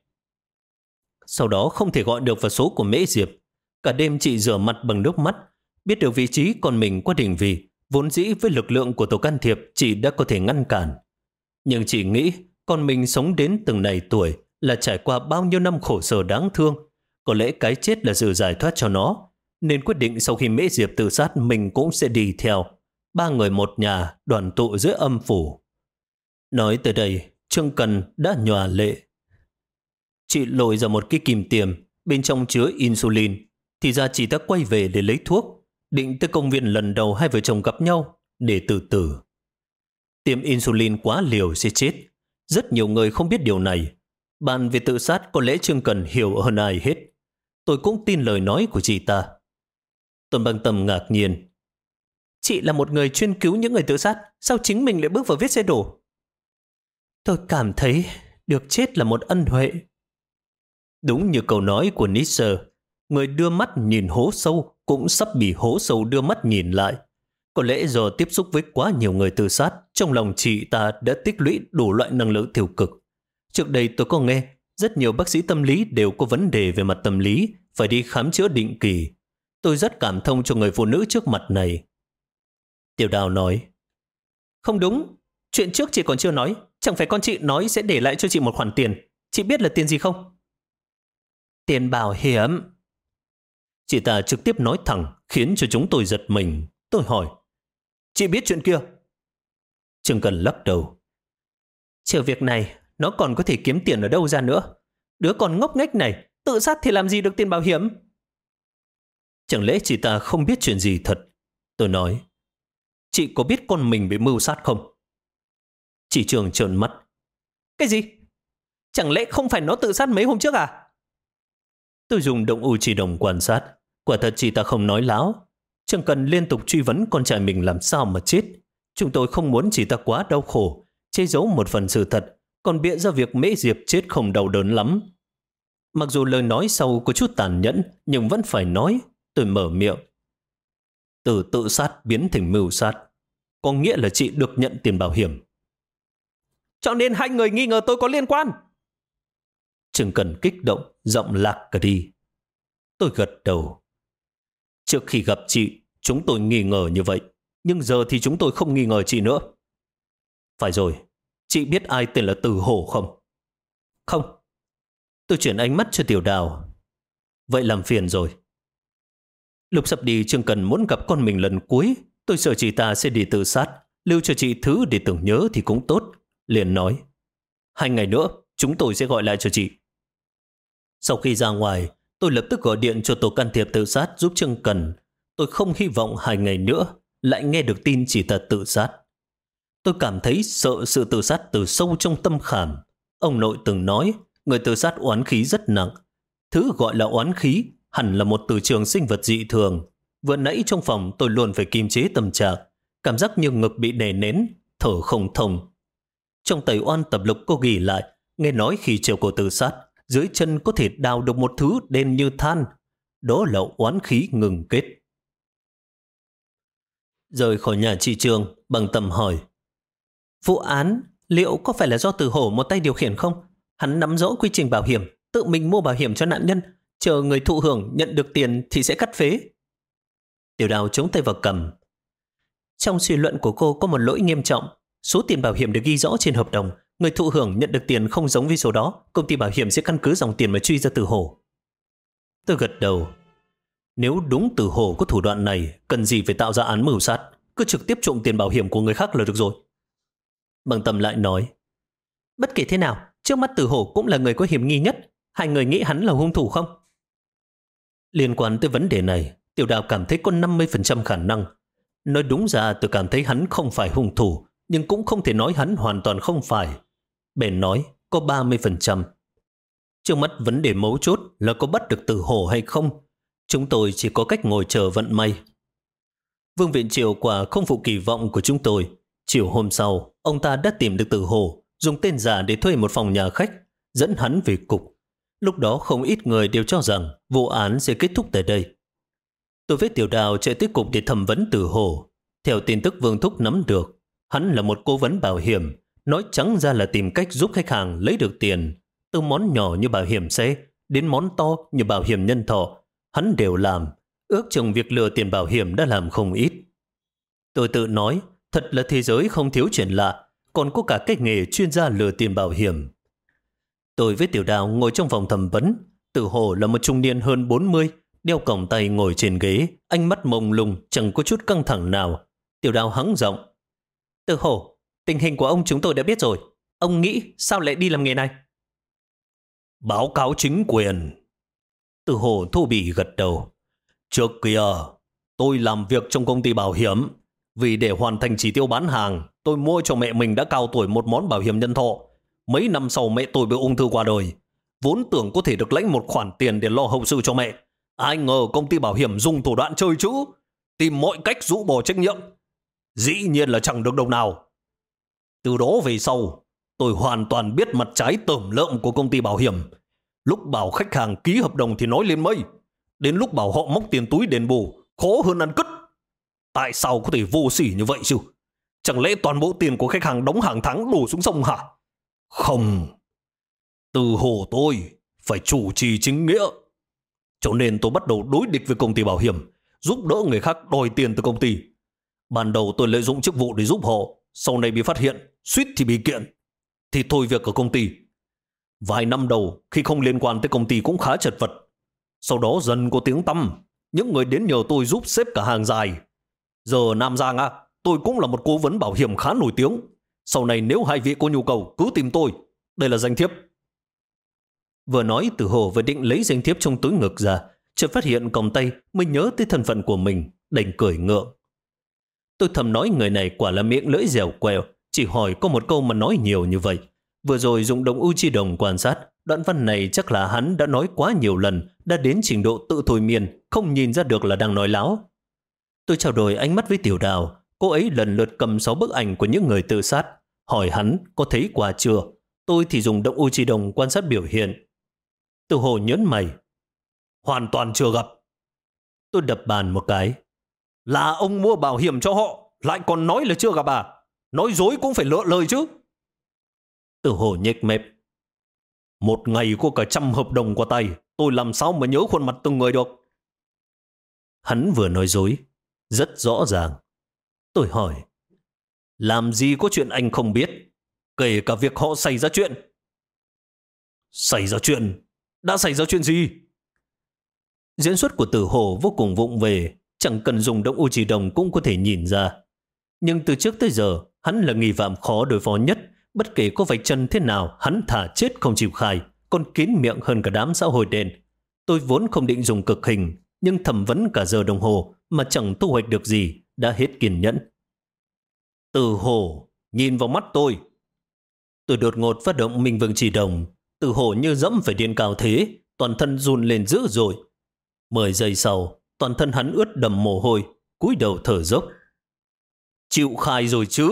Speaker 1: Sau đó không thể gọi được vào số của Mễ Diệp. Cả đêm chị rửa mặt bằng nước mắt. Biết được vị trí con mình qua đỉnh vì, vốn dĩ với lực lượng của tổ can thiệp chị đã có thể ngăn cản. Nhưng chị nghĩ con mình sống đến từng này tuổi là trải qua bao nhiêu năm khổ sở đáng thương. Có lẽ cái chết là sự giải thoát cho nó. Nên quyết định sau khi Mễ Diệp tự sát mình cũng sẽ đi theo. 3 người một nhà đoàn tụ dưới âm phủ. Nói tới đây, Trương Cần đã nhòa lệ. Chị lôi ra một cái kìm tiêm, bên trong chứa insulin. Thì ra chị đã quay về để lấy thuốc, định tới công viên lần đầu hai vợ chồng gặp nhau để tự tử. Tiêm insulin quá liều sẽ chết. Rất nhiều người không biết điều này. Bàn về tự sát có lẽ Trương Cần hiểu hơn ai hết. Tôi cũng tin lời nói của chị ta. Tôn Băng Tâm ngạc nhiên. Chị là một người chuyên cứu những người tự sát, sao chính mình lại bước vào vết xe đổ? Tôi cảm thấy được chết là một ân huệ. Đúng như câu nói của Nietzsche, người đưa mắt nhìn hố sâu cũng sắp bị hố sâu đưa mắt nhìn lại. Có lẽ do tiếp xúc với quá nhiều người tự sát, trong lòng chị ta đã tích lũy đủ loại năng lượng tiêu cực. Trước đây tôi có nghe, rất nhiều bác sĩ tâm lý đều có vấn đề về mặt tâm lý, phải đi khám chữa định kỳ. Tôi rất cảm thông cho người phụ nữ trước mặt này. Tiểu Đào nói, không đúng, chuyện trước chị còn chưa nói, chẳng phải con chị nói sẽ để lại cho chị một khoản tiền. Chị biết là tiền gì không? Tiền bảo hiểm. Chị ta trực tiếp nói thẳng, khiến cho chúng tôi giật mình. Tôi hỏi, chị biết chuyện kia? Trương Cần lắc đầu. Trừ việc này, nó còn có thể kiếm tiền ở đâu ra nữa? Đứa con ngốc nghếch này, tự sát thì làm gì được tiền bảo hiểm? Chẳng lẽ chị ta không biết chuyện gì thật? Tôi nói, chị có biết con mình bị mưu sát không? Chị Trường trợn mắt. Cái gì? Chẳng lẽ không phải nó tự sát mấy hôm trước à? Tôi dùng động u chỉ đồng quan sát. Quả thật chị ta không nói láo. Chẳng cần liên tục truy vấn con trai mình làm sao mà chết. Chúng tôi không muốn chị ta quá đau khổ, che giấu một phần sự thật, còn bịa ra việc Mễ Diệp chết không đau đớn lắm. Mặc dù lời nói sau có chút tàn nhẫn, nhưng vẫn phải nói. Tôi mở miệng. Từ tự sát biến thành mưu sát, có nghĩa là chị được nhận tiền bảo hiểm. Cho nên hai người nghi ngờ tôi có liên quan. Trương Cần kích động, giọng lạc cả đi. Tôi gật đầu. Trước khi gặp chị, chúng tôi nghi ngờ như vậy, nhưng giờ thì chúng tôi không nghi ngờ chị nữa. Phải rồi, chị biết ai tên là Từ Hổ không? Không. Tôi chuyển ánh mắt cho Tiểu Đào. Vậy làm phiền rồi. Lúc sắp đi, Trương Cần muốn gặp con mình lần cuối. Tôi sợ chị ta sẽ đi tự sát, lưu cho chị thứ để tưởng nhớ thì cũng tốt. Liền nói, 2 ngày nữa chúng tôi sẽ gọi lại cho chị. Sau khi ra ngoài, tôi lập tức gọi điện cho tổ can thiệp tự sát giúp Trương Cần. Tôi không hy vọng 2 ngày nữa lại nghe được tin chị ta tự sát. Tôi cảm thấy sợ sự tự sát từ sâu trong tâm khảm. Ông nội từng nói, người tự sát oán khí rất nặng. Thứ gọi là oán khí hẳn là một từ trường sinh vật dị thường. Vừa nãy trong phòng tôi luôn phải kiềm chế tâm trạng, cảm giác như ngực bị đè nén, thở không thông. Trong Tẩy Oan tập lục có ghi lại, nghe nói khi treo cổ tự sát, dưới chân có thể đào được một thứ đen như than. Đó là oán khí ngừng kết. Rời khỏi nhà chị Trương, Bằng Tâm hỏi, vụ án liệu có phải là do Từ Hổ một tay điều khiển không? Hắn nắm rõ quy trình bảo hiểm, tự mình mua bảo hiểm cho nạn nhân, chờ người thụ hưởng nhận được tiền thì sẽ cắt phế. Tiểu Đào chống tay vào cằm. Trong suy luận của cô có một lỗi nghiêm trọng. Số tiền bảo hiểm được ghi rõ trên hợp đồng, người thụ hưởng nhận được tiền không giống với số đó, công ty bảo hiểm sẽ căn cứ dòng tiền mà truy ra Từ Hổ. Tôi gật đầu. Nếu đúng Từ Hổ có thủ đoạn này, cần gì phải tạo ra án mưu sát, cứ trực tiếp trộm tiền bảo hiểm của người khác là được rồi. Bằng Tâm lại nói, bất kể thế nào, trước mắt Từ Hổ cũng là người có hiểm nghi nhất. 2 người nghĩ hắn là hung thủ không? Liên quan tới vấn đề này, Tiểu Đào cảm thấy có 50% khả năng. Nói đúng ra tôi cảm thấy hắn không phải hung thủ, nhưng cũng không thể nói hắn hoàn toàn không phải. Bèn nói có 30%. Trước mắt vấn đề mấu chốt là có bắt được Từ Hổ hay không. Chúng tôi chỉ có cách ngồi chờ vận may. Vương Viện Triều quả không phụ kỳ vọng của chúng tôi. Chiều hôm sau, ông ta đã tìm được Từ Hổ, dùng tên giả để thuê một phòng nhà khách, dẫn hắn về cục. Lúc đó không ít người đều cho rằng vụ án sẽ kết thúc tại đây. Tôi với Tiểu Đào chạy tới cục để thẩm vấn Từ Hồ. Theo tin tức Vương Thúc nắm được, hắn là một cố vấn bảo hiểm, nói trắng ra là tìm cách giúp khách hàng lấy được tiền. Từ món nhỏ như bảo hiểm xe đến món to như bảo hiểm nhân thọ, hắn đều làm. Ước chừng việc lừa tiền bảo hiểm đã làm không ít. Tôi tự nói, thật là thế giới không thiếu chuyện lạ, còn có cả cái nghề chuyên gia lừa tiền bảo hiểm. Tôi với Tiểu Đào ngồi trong phòng thẩm vấn. Từ Hồ là một trung niên hơn 40, đeo còng tay ngồi trên ghế, ánh mắt mông lung, chẳng có chút căng thẳng nào. Tiểu Đào hắng giọng: Từ Hồ, tình hình của ông chúng tôi đã biết rồi. Ông nghĩ sao lại đi làm nghề này? Báo cáo chính quyền. Từ Hồ thô bỉ gật đầu. Trước kia, tôi làm việc trong công ty bảo hiểm. Vì để hoàn thành chỉ tiêu bán hàng, tôi mua cho mẹ mình đã cao tuổi một món bảo hiểm nhân thọ. Mấy năm sau mẹ tôi bị ung thư qua đời. Vốn tưởng có thể được lãnh một khoản tiền để lo hậu sự cho mẹ. Ai ngờ công ty bảo hiểm dùng thủ đoạn chơi chữ, tìm mọi cách rũ bỏ trách nhiệm. Dĩ nhiên là chẳng được đồng nào. Từ đó về sau, tôi hoàn toàn biết mặt trái tởm lợm của công ty bảo hiểm. Lúc bảo khách hàng ký hợp đồng thì nói lên mây. Đến lúc bảo họ móc tiền túi đền bù, khó hơn ăn cứt. Tại sao có thể vô sỉ như vậy chứ? Chẳng lẽ toàn bộ tiền của khách hàng đóng hàng tháng đổ xuống sông hả? Không. Từ Hồ tôi phải chủ trì chính nghĩa. Cho nên tôi bắt đầu đối địch với công ty bảo hiểm, giúp đỡ người khác đòi tiền từ công ty. Ban đầu tôi lợi dụng chức vụ để giúp họ, sau này bị phát hiện, suýt thì bị kiện, thì thôi việc ở công ty. Vài năm đầu khi không liên quan tới công ty cũng khá chật vật. Sau đó dần có tiếng tăm, những người đến nhờ tôi giúp xếp cả hàng dài. Giờ Nam Giang tôi cũng là một cố vấn bảo hiểm khá nổi tiếng. Sau này nếu hai vị có nhu cầu cứ tìm tôi. Đây là danh thiếp. Vừa nói Từ Hồ vừa định lấy danh thiếp trong túi ngực ra, chợt phát hiện còng tay mới nhớ tới thân phận của mình, đành cười ngượng. Tôi thầm nói người này quả là miệng lưỡi dẻo quẹo, chỉ hỏi có một câu mà nói nhiều như vậy. Vừa rồi dùng đồng u chi đồng quan sát, đoạn văn này chắc là hắn đã nói quá nhiều lần, đã đến trình độ tự thôi miên, không nhìn ra được là đang nói láo. Tôi trao đổi ánh mắt với Tiểu Đào, cô ấy lần lượt cầm 6 bức ảnh của những người tự sát, hỏi hắn có thấy qua chưa. Tôi thì dùng động u chi đồng quan sát biểu hiện. Từ Hồ nhớn mày: Hoàn toàn chưa gặp. Tôi đập bàn một cái: Là ông mua bảo hiểm cho họ, lại còn nói là chưa gặp à? Nói dối cũng phải lựa lời chứ. Từ Hồ nhếch mép: Một ngày có cả 100 hợp đồng qua tay, tôi làm sao mà nhớ khuôn mặt từng người được. Hắn vừa nói dối rất rõ ràng. Tôi hỏi: Làm gì có chuyện anh không biết, kể cả việc họ xảy ra chuyện. Xảy ra chuyện? Đã xảy ra chuyện gì? Diễn xuất của Từ Hồ vô cùng vụng về, chẳng cần dùng động u chỉ đồng cũng có thể nhìn ra. Nhưng từ trước tới giờ, hắn là nghi phạm khó đối phó nhất. Bất kể có vạch chân thế nào, hắn thả chết không chịu khai, còn kín miệng hơn cả đám xã hội đen. Tôi vốn không định dùng cực hình, nhưng thẩm vấn cả giờ đồng hồ mà chẳng thu hoạch được gì, đã hết kiên nhẫn. Từ Hồ, nhìn vào mắt tôi. Tôi đột ngột phát động Minh Vương chỉ đồng. Từ Hồ như dẫm phải điện cao thế, toàn thân run lên dữ dội. 10 giây sau, toàn thân hắn ướt đầm mồ hôi, cúi đầu thở dốc. Chịu khai rồi chứ?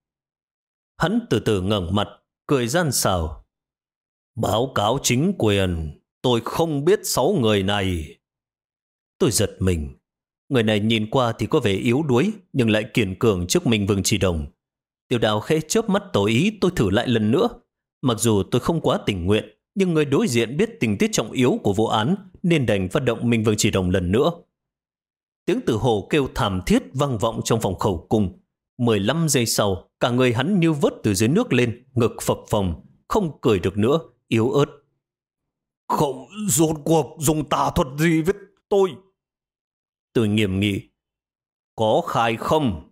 Speaker 1: Hắn từ từ ngẩng mặt, cười gian xảo. Báo cáo chính quyền, tôi không biết 6 người này. Tôi giật mình. Người này nhìn qua thì có vẻ yếu đuối, nhưng lại kiên cường trước Minh Vương chỉ đồng. Tiểu Đào khẽ chớp mắt tỏ ý tôi thử lại lần nữa. Mặc dù tôi không quá tình nguyện, nhưng người đối diện biết tình tiết trọng yếu của vụ án nên đành phát động Minh Vương chỉ đồng lần nữa. Tiếng Từ Hồ kêu thảm thiết vang vọng trong phòng khẩu cung. 15 giây sau, cả người hắn như vớt từ dưới nước lên, ngực phập phồng, không cười được nữa, yếu ớt. Không, rốt cuộc dùng tà thuật gì với tôi? Tôi nghiêm nghị. Có khai không?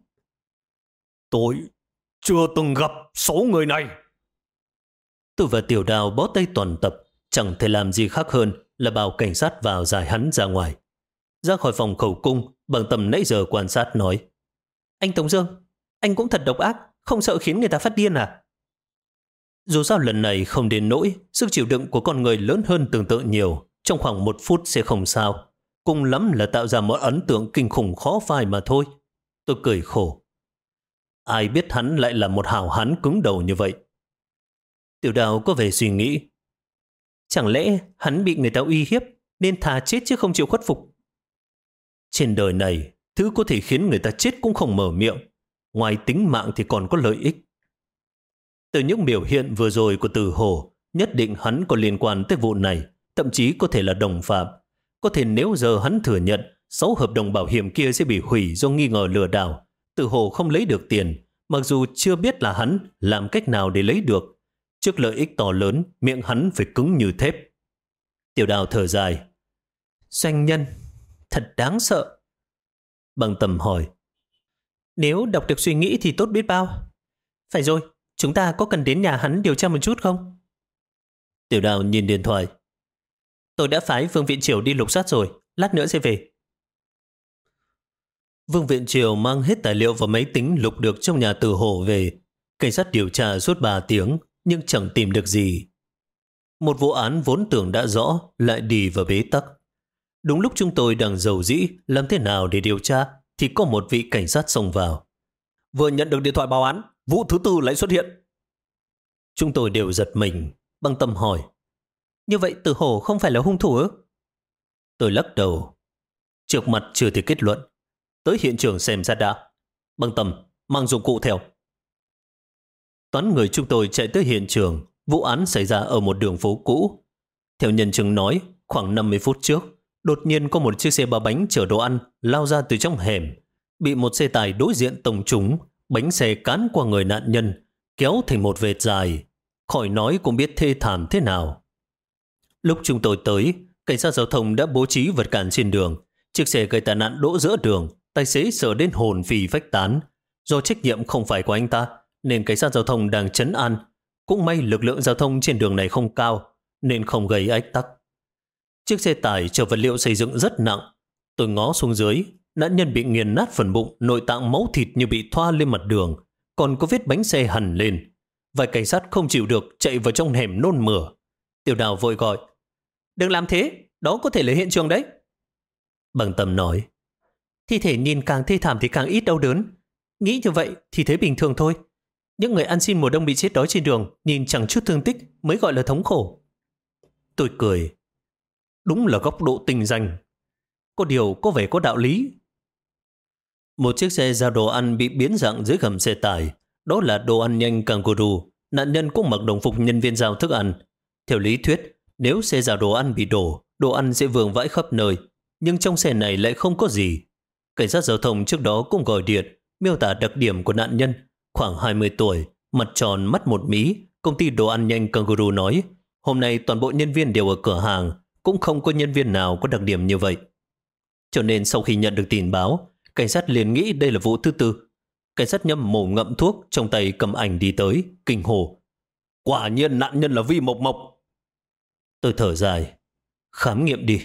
Speaker 1: Tôi chưa từng gặp 6 người này. Tôi và Tiểu Đào bó tay toàn tập, chẳng thể làm gì khác hơn là bảo cảnh sát vào giải hắn ra ngoài. Ra khỏi phòng khẩu cung, bằng tầm nãy giờ quan sát nói: Anh Tống Dương, anh cũng thật độc ác, không sợ khiến người ta phát điên à? Dù sao lần này không đến nỗi, sức chịu đựng của con người lớn hơn tưởng tượng nhiều, trong khoảng 1 phút sẽ không sao. Cùng lắm là tạo ra một ấn tượng kinh khủng khó phai mà thôi. Tôi cười khổ. Ai biết hắn lại là một hảo hán cứng đầu như vậy. Tiểu Đào có vẻ suy nghĩ. Chẳng lẽ hắn bị người ta uy hiếp nên thà chết chứ không chịu khuất phục? Trên đời này, thứ có thể khiến người ta chết cũng không mở miệng. Ngoài tính mạng thì còn có lợi ích. Từ những biểu hiện vừa rồi của Từ Hồ, nhất định hắn có liên quan tới vụ này, thậm chí có thể là đồng phạm. Có thể nếu giờ hắn thừa nhận 6 hợp đồng bảo hiểm kia sẽ bị hủy do nghi ngờ lừa đảo, Từ Hồ không lấy được tiền, mặc dù chưa biết là hắn làm cách nào để lấy được. Trước lợi ích to lớn, miệng hắn phải cứng như thép. Tiểu Đào thở dài. Doanh nhân, thật đáng sợ. Bằng Tầm hỏi. Nếu đọc được suy nghĩ thì tốt biết bao. Phải rồi, chúng ta có cần đến nhà hắn điều tra một chút không? Tiểu Đào nhìn điện thoại. Tôi đã phái Vương Viện Triều đi lục soát rồi, lát nữa sẽ về. Vương Viện Triều mang hết tài liệu và máy tính lục được trong nhà Từ Hồ về. Cảnh sát điều tra suốt 3 tiếng, nhưng chẳng tìm được gì. Một vụ án vốn tưởng đã rõ, lại đi vào bế tắc. Đúng lúc chúng tôi đang rầu rĩ làm thế nào để điều tra, thì có một vị cảnh sát xông vào. Vừa nhận được điện thoại báo án, vụ thứ tư lại xuất hiện. Chúng tôi đều giật mình. Băng Tâm hỏi. Như vậy Từ Hồ không phải là hung thủ ư? Tôi lắc đầu. Trước mặt chưa thể kết luận. Tới hiện trường xem ra đã. Băng Tâm, mang dụng cụ theo. Toán người chúng tôi chạy tới hiện trường. Vụ án xảy ra ở một đường phố cũ. Theo nhân chứng nói, khoảng 50 phút trước, đột nhiên có một chiếc xe ba bánh chở đồ ăn lao ra từ trong hẻm, bị một xe tải đối diện tông trúng, bánh xe cán qua người nạn nhân, kéo thành một vệt dài. Khỏi nói cũng biết thê thảm thế nào. Lúc chúng tôi tới, cảnh sát giao thông đã bố trí vật cản trên đường. Chiếc xe gây tai nạn đỗ giữa đường, tài xế sợ đến hồn phì phách tán. Do trách nhiệm không phải của anh ta, nên cảnh sát giao thông đang trấn an. Cũng may lực lượng giao thông trên đường này không cao, nên không gây ách tắc. Chiếc xe tải chở vật liệu xây dựng rất nặng. Tôi ngó xuống dưới, nạn nhân bị nghiền nát phần bụng, nội tạng máu thịt như bị thoa lên mặt đường, còn có vết bánh xe hằn lên. Vài cảnh sát không chịu được chạy vào trong hẻm nôn mửa. Tiểu Đào vội gọi. Đừng làm thế, đó có thể là hiện trường đấy. Bằng Tâm nói. Thi thể nhìn càng thê thảm thì càng ít đau đớn. Nghĩ như vậy thì thấy bình thường thôi. Những người ăn xin mùa đông bị chết đói trên đường nhìn chẳng chút thương tích mới gọi là thống khổ. Tôi cười. Đúng là góc độ tinh danh. Có điều có vẻ có đạo lý. Một chiếc xe giao đồ ăn bị biến dạng dưới gầm xe tải. Đó là đồ ăn nhanh Kangaroo. Nạn nhân cũng mặc đồng phục nhân viên giao thức ăn. Theo lý thuyết, nếu xe giao đồ ăn bị đổ, đồ ăn sẽ vương vãi khắp nơi. Nhưng trong xe này lại không có gì. Cảnh sát giao thông trước đó cũng gọi điện miêu tả đặc điểm của nạn nhân. Khoảng 20 tuổi, mặt tròn, mắt một mí. Công ty đồ ăn nhanh Kangaroo nói, hôm nay toàn bộ nhân viên đều ở cửa hàng, cũng không có nhân viên nào có đặc điểm như vậy. Cho nên sau khi nhận được tin báo, cảnh sát liền nghĩ đây là vụ thứ tư. Cảnh sát nhâm mổ ngậm thuốc, trong tay cầm ảnh đi tới, kinh hồ. Quả nhiên nạn nhân là Vi Mộc Mộc. Tôi thở dài. Khám nghiệm đi.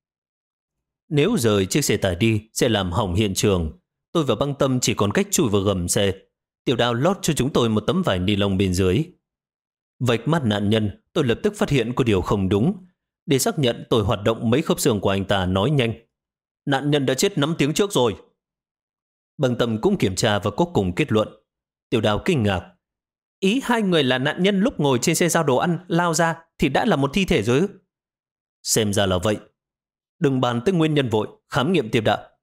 Speaker 1: Nếu rời chiếc xe tải đi sẽ làm hỏng hiện trường. Tôi và Băng Tâm chỉ còn cách chui vào gầm xe. Tiểu Đào lót cho chúng tôi một tấm vải ni lông bên dưới. Vạch mắt nạn nhân, tôi lập tức phát hiện có điều không đúng. Để xác nhận, tôi hoạt động mấy khớp xương của anh ta nói nhanh. Nạn nhân đã chết 5 tiếng trước rồi. Băng Tâm cũng kiểm tra và cuối cùng kết luận. Tiểu Đào kinh ngạc. Ý hai người là nạn nhân lúc ngồi trên xe giao đồ ăn lao ra thì đã là một thi thể rồi ư? Xem ra là vậy. Đừng bàn tới nguyên nhân vội, khám nghiệm tiếp đã.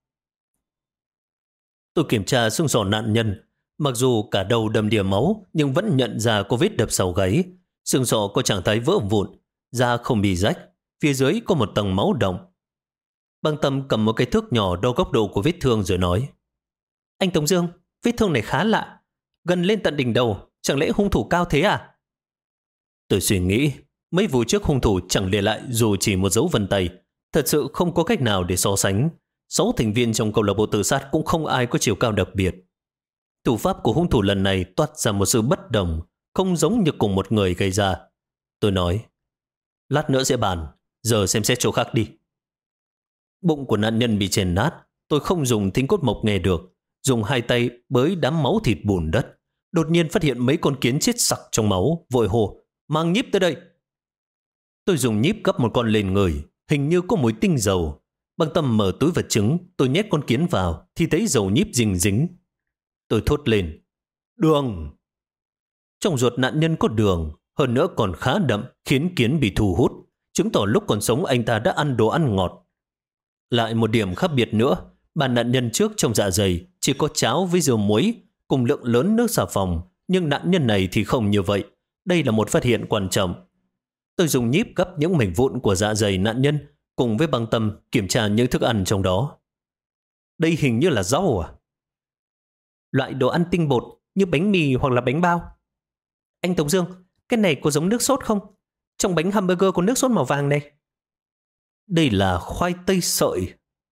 Speaker 1: Tôi kiểm tra xương sọ nạn nhân. Mặc dù cả đầu đầm đìa máu nhưng vẫn nhận ra có vết đập sau gáy. Xương sọ có trạng thái vỡ vụn, da không bị rách, phía dưới có một tầng máu đọng. Băng Tâm cầm một cái thước nhỏ đo góc độ của vết thương rồi nói. Anh Tống Dương, vết thương này khá lạ, gần lên tận đỉnh đầu, chẳng lẽ hung thủ cao thế à? Tôi suy nghĩ, mấy vụ trước hung thủ chẳng để lại dù chỉ một dấu vân tay, thật sự không có cách nào để so sánh. 6 thành viên trong câu lạc bộ tự sát cũng không ai có chiều cao đặc biệt. Thủ pháp của hung thủ lần này toát ra một sự bất đồng, không giống như cùng một người gây ra. Tôi nói, lát nữa sẽ bàn, giờ xem xét chỗ khác đi. Bụng của nạn nhân bị chèn nát, tôi không dùng thính cốt mộc nghe được, dùng hai tay bới đám máu thịt bùn đất. Đột nhiên phát hiện mấy con kiến chết sặc trong máu, vội hồ, mang nhíp tới đây. Tôi dùng nhíp gấp một con lên người, hình như có mùi tinh dầu. Băng Tâm mở túi vật chứng, tôi nhét con kiến vào thì thấy dầu nhíp dính dính. Tôi thốt lên, đường. Trong ruột nạn nhân có đường, hơn nữa còn khá đậm, khiến kiến bị thu hút. chứng tỏ lúc còn sống anh ta đã ăn đồ ăn ngọt. Lại một điểm khác biệt nữa, ba nạn nhân trước trong dạ dày chỉ có cháo với dưa muối cùng lượng lớn nước xà phòng, nhưng nạn nhân này thì không như vậy. Đây là một phát hiện quan trọng. Tôi dùng nhíp gấp những mảnh vụn của dạ dày nạn nhân cùng với băng tâm kiểm tra những thức ăn trong đó. Đây hình như là rau à? Loại đồ ăn tinh bột như bánh mì hoặc là bánh bao. Anh Tống Dương, cái này có giống nước sốt không? Trong bánh hamburger có nước sốt màu vàng này. Đây là khoai tây sợi.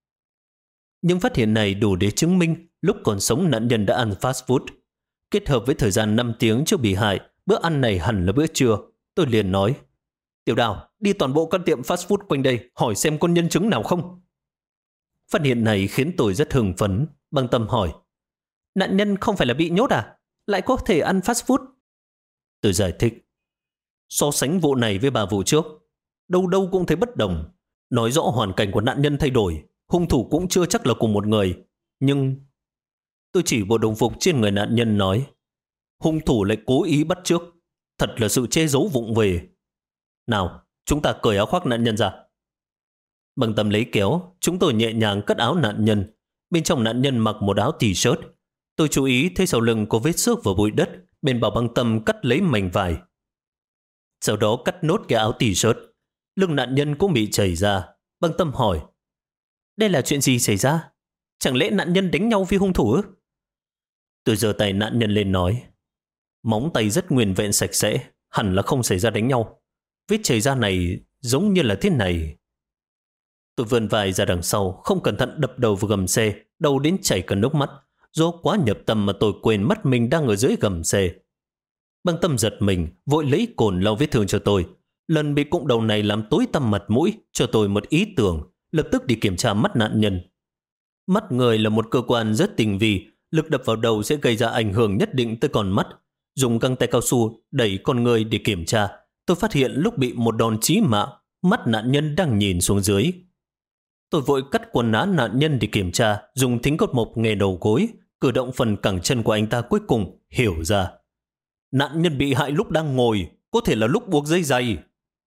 Speaker 1: Những phát hiện này đủ để chứng minh lúc còn sống nạn nhân đã ăn fast food. Kết hợp với thời gian 5 tiếng trước bị hại, bữa ăn này hẳn là bữa trưa. Tôi liền nói, Tiểu Đào, đi toàn bộ các tiệm fast food quanh đây, hỏi xem có nhân chứng nào không. Phát hiện này khiến tôi rất hưng phấn. Băng tâm hỏi, nạn nhân không phải là bị nhốt à? Lại có thể ăn fast food? Tôi giải thích, so sánh vụ này với 3 vụ trước, đâu đâu cũng thấy bất đồng. Nói rõ hoàn cảnh của nạn nhân thay đổi, hung thủ cũng chưa chắc là cùng một người. Nhưng tôi chỉ bộ đồng phục trên người nạn nhân nói, hung thủ lại cố ý bắt chước. Thật là sự che giấu vụng về. Nào, chúng ta cởi áo khoác nạn nhân ra. Bằng tầm lấy kéo, chúng tôi nhẹ nhàng cất áo nạn nhân. Bên trong nạn nhân mặc một áo t-shirt. Tôi chú ý thấy sau lưng có vết xước và bụi đất, bên bảo băng tâm cắt lấy mảnh vải. Sau đó cắt nốt cái áo t-shirt. Lưng nạn nhân cũng bị chảy ra. Băng tâm hỏi, đây là chuyện gì xảy ra? Chẳng lẽ nạn nhân đánh nhau với hung thủ ư? Tôi giơ tay nạn nhân lên nói, móng tay rất nguyên vẹn sạch sẽ, hẳn là không xảy ra đánh nhau. Vết chảy ra này giống như là thế này. Tôi vươn vai ra đằng sau, không cẩn thận đập đầu vào gầm xe, đầu đến chảy cả nước mắt. Do quá nhập tâm mà tôi quên mất mình đang ở dưới gầm xe. Băng tâm giật mình, vội lấy cồn lau vết thương cho tôi. Lần bị cụng đầu này làm tối tăm mặt mũi, cho tôi một ý tưởng, lập tức đi kiểm tra mắt nạn nhân. Mắt người là một cơ quan rất tinh vi, lực đập vào đầu sẽ gây ra ảnh hưởng nhất định tới con mắt. Dùng găng tay cao su đẩy con người để kiểm tra, tôi phát hiện lúc bị một đòn chí mạng, mắt nạn nhân đang nhìn xuống dưới. Tôi vội cắt quần áo nạn nhân để kiểm tra, dùng thính cốt mộc nghề đầu gối, cử động phần cẳng chân của anh ta, cuối cùng hiểu ra. Nạn nhân bị hại lúc đang ngồi, có thể là lúc buộc dây giày.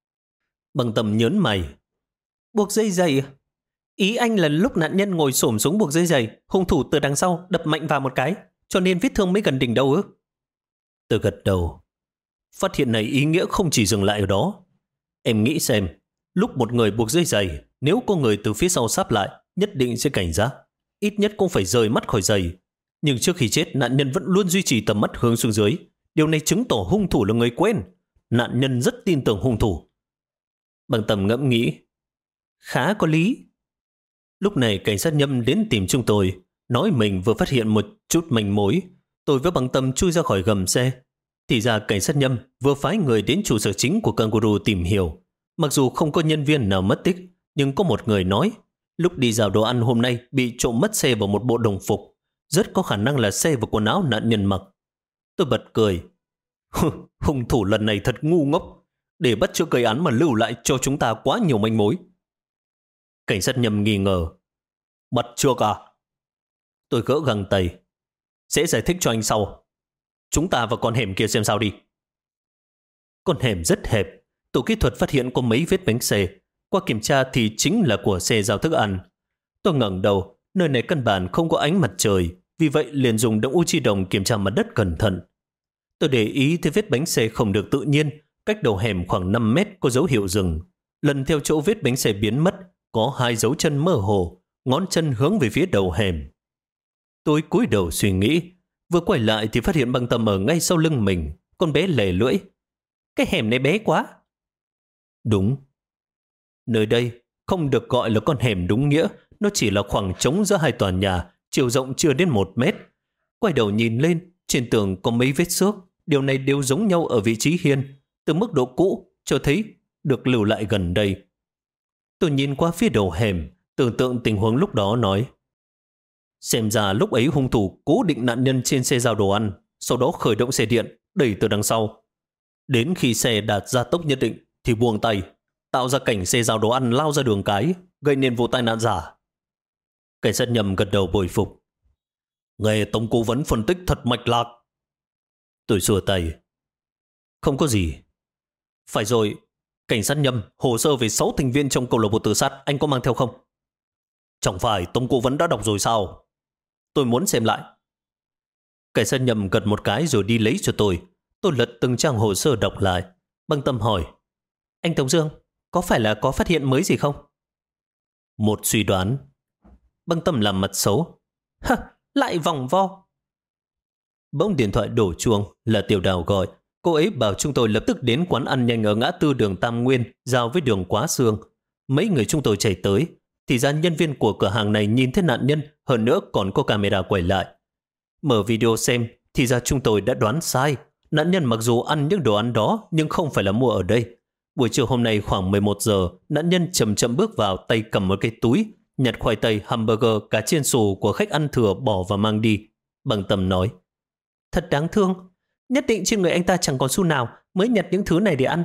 Speaker 1: Bằng tầm nhớn mày. Buộc dây giày? Ý anh là lúc nạn nhân ngồi xổm xuống buộc dây giày, hung thủ từ đằng sau đập mạnh vào một cái, cho nên vết thương mới gần đỉnh đầu ư? Tôi gật đầu. Phát hiện này ý nghĩa không chỉ dừng lại ở đó. Em nghĩ xem, lúc một người buộc dây giày, nếu có người từ phía sau sáp lại, nhất định sẽ cảnh giác. Ít nhất cũng phải rời mắt khỏi giày. Nhưng trước khi chết, nạn nhân vẫn luôn duy trì tầm mắt hướng xuống dưới. Điều này chứng tỏ hung thủ là người quen. Nạn nhân rất tin tưởng hung thủ. Bằng tầm ngẫm nghĩ. Khá có lý. Lúc này cảnh sát Nhâm đến tìm chúng tôi, nói mình vừa phát hiện một chút manh mối. Tôi với Bằng Tâm chui ra khỏi gầm xe. Thì ra cảnh sát Nhâm vừa phái người đến trụ sở chính của Kangaroo tìm hiểu. Mặc dù không có nhân viên nào mất tích, nhưng có một người nói lúc đi rào đồ ăn hôm nay bị trộm mất xe vào một bộ đồng phục. Rất có khả năng là xe và quần áo nạn nhân mặc. Tôi bật cười. Hung thủ lần này thật ngu ngốc, để bắt chước gây án mà lưu lại cho chúng ta quá nhiều manh mối. Cảnh sát Nhâm nghi ngờ. Bắt chước à? Tôi gỡ găng tay. Sẽ giải thích cho anh sau. Chúng ta vào con hẻm kia xem sao đi. Con hẻm rất hẹp. Tổ kỹ thuật phát hiện có mấy vết bánh xe. Qua kiểm tra thì chính là của xe giao thức ăn. Tôi ngẩng đầu. Nơi này căn bản không có ánh mặt trời, vì vậy liền dùng động u chi đồng kiểm tra mặt đất cẩn thận. Tôi để ý thấy vết bánh xe không được tự nhiên. Cách đầu hẻm khoảng 5 mét có dấu hiệu dừng. Lần theo chỗ vết bánh xe biến mất, có 2 dấu chân mơ hồ, ngón chân hướng về phía đầu hẻm. Tôi cúi đầu suy nghĩ, vừa quay lại thì phát hiện Băng Tâm ở ngay sau lưng mình. Con bé lè lưỡi. Cái hẻm này bé quá. Đúng. Nơi đây không được gọi là con hẻm đúng nghĩa, nó chỉ là khoảng trống giữa hai tòa nhà, chiều rộng chưa đến 1 mét. Quay đầu nhìn lên, trên tường có mấy vết xước, điều này đều giống nhau ở vị trí hiên, từ mức độ cũ cho thấy được lưu lại gần đây. Tôi nhìn qua phía đầu hẻm, tưởng tượng tình huống lúc đó nói. Xem ra lúc ấy hung thủ cố định nạn nhân trên xe giao đồ ăn, sau đó khởi động xe điện, đẩy từ đằng sau. Đến khi xe đạt gia tốc nhất định thì buông tay, tạo ra cảnh xe giao đồ ăn lao ra đường cái, gây nên vụ tai nạn giả. Cảnh sát Nhâm gật đầu bồi phục. Nghe Tống cố vấn phân tích thật mạch lạc. Tôi xua tay. Không có gì. Phải rồi, Cảnh sát Nhâm, hồ sơ về 6 thành viên trong câu lạc bộ tự sát anh có mang theo không? Chẳng phải Tống Cố Vấn đã đọc rồi sao? Tôi muốn xem lại. Cảnh sát Nhâm gật một cái rồi đi lấy cho tôi. Tôi lật từng trang hồ sơ đọc lại. Băng Tâm hỏi, anh Tống Dương, có phải là có phát hiện mới gì không? Một suy đoán. Băng Tâm làm mặt xấu. Hả, lại vòng vo. Bỗng điện thoại đổ chuông, là Tiểu Đào gọi. Cô ấy bảo chúng tôi lập tức đến quán ăn nhanh ở ngã tư đường Tam Nguyên, giao với đường Quá Sương. Mấy người chúng tôi chạy tới, thì ra nhân viên của cửa hàng này nhìn thấy nạn nhân, hơn nữa còn có camera quay lại. Mở video xem, thì ra chúng tôi đã đoán sai. Nạn nhân mặc dù ăn những đồ ăn đó, nhưng không phải là mua ở đây. Buổi chiều hôm nay khoảng 11 giờ, nạn nhân chậm chậm bước vào, tay cầm một cái túi, nhặt khoai tây, hamburger, cá chiên xù của khách ăn thừa bỏ và mang đi. Bằng Tâm nói, thật đáng thương, nhất định trên người anh ta chẳng còn xu nào mới nhặt những thứ này để ăn.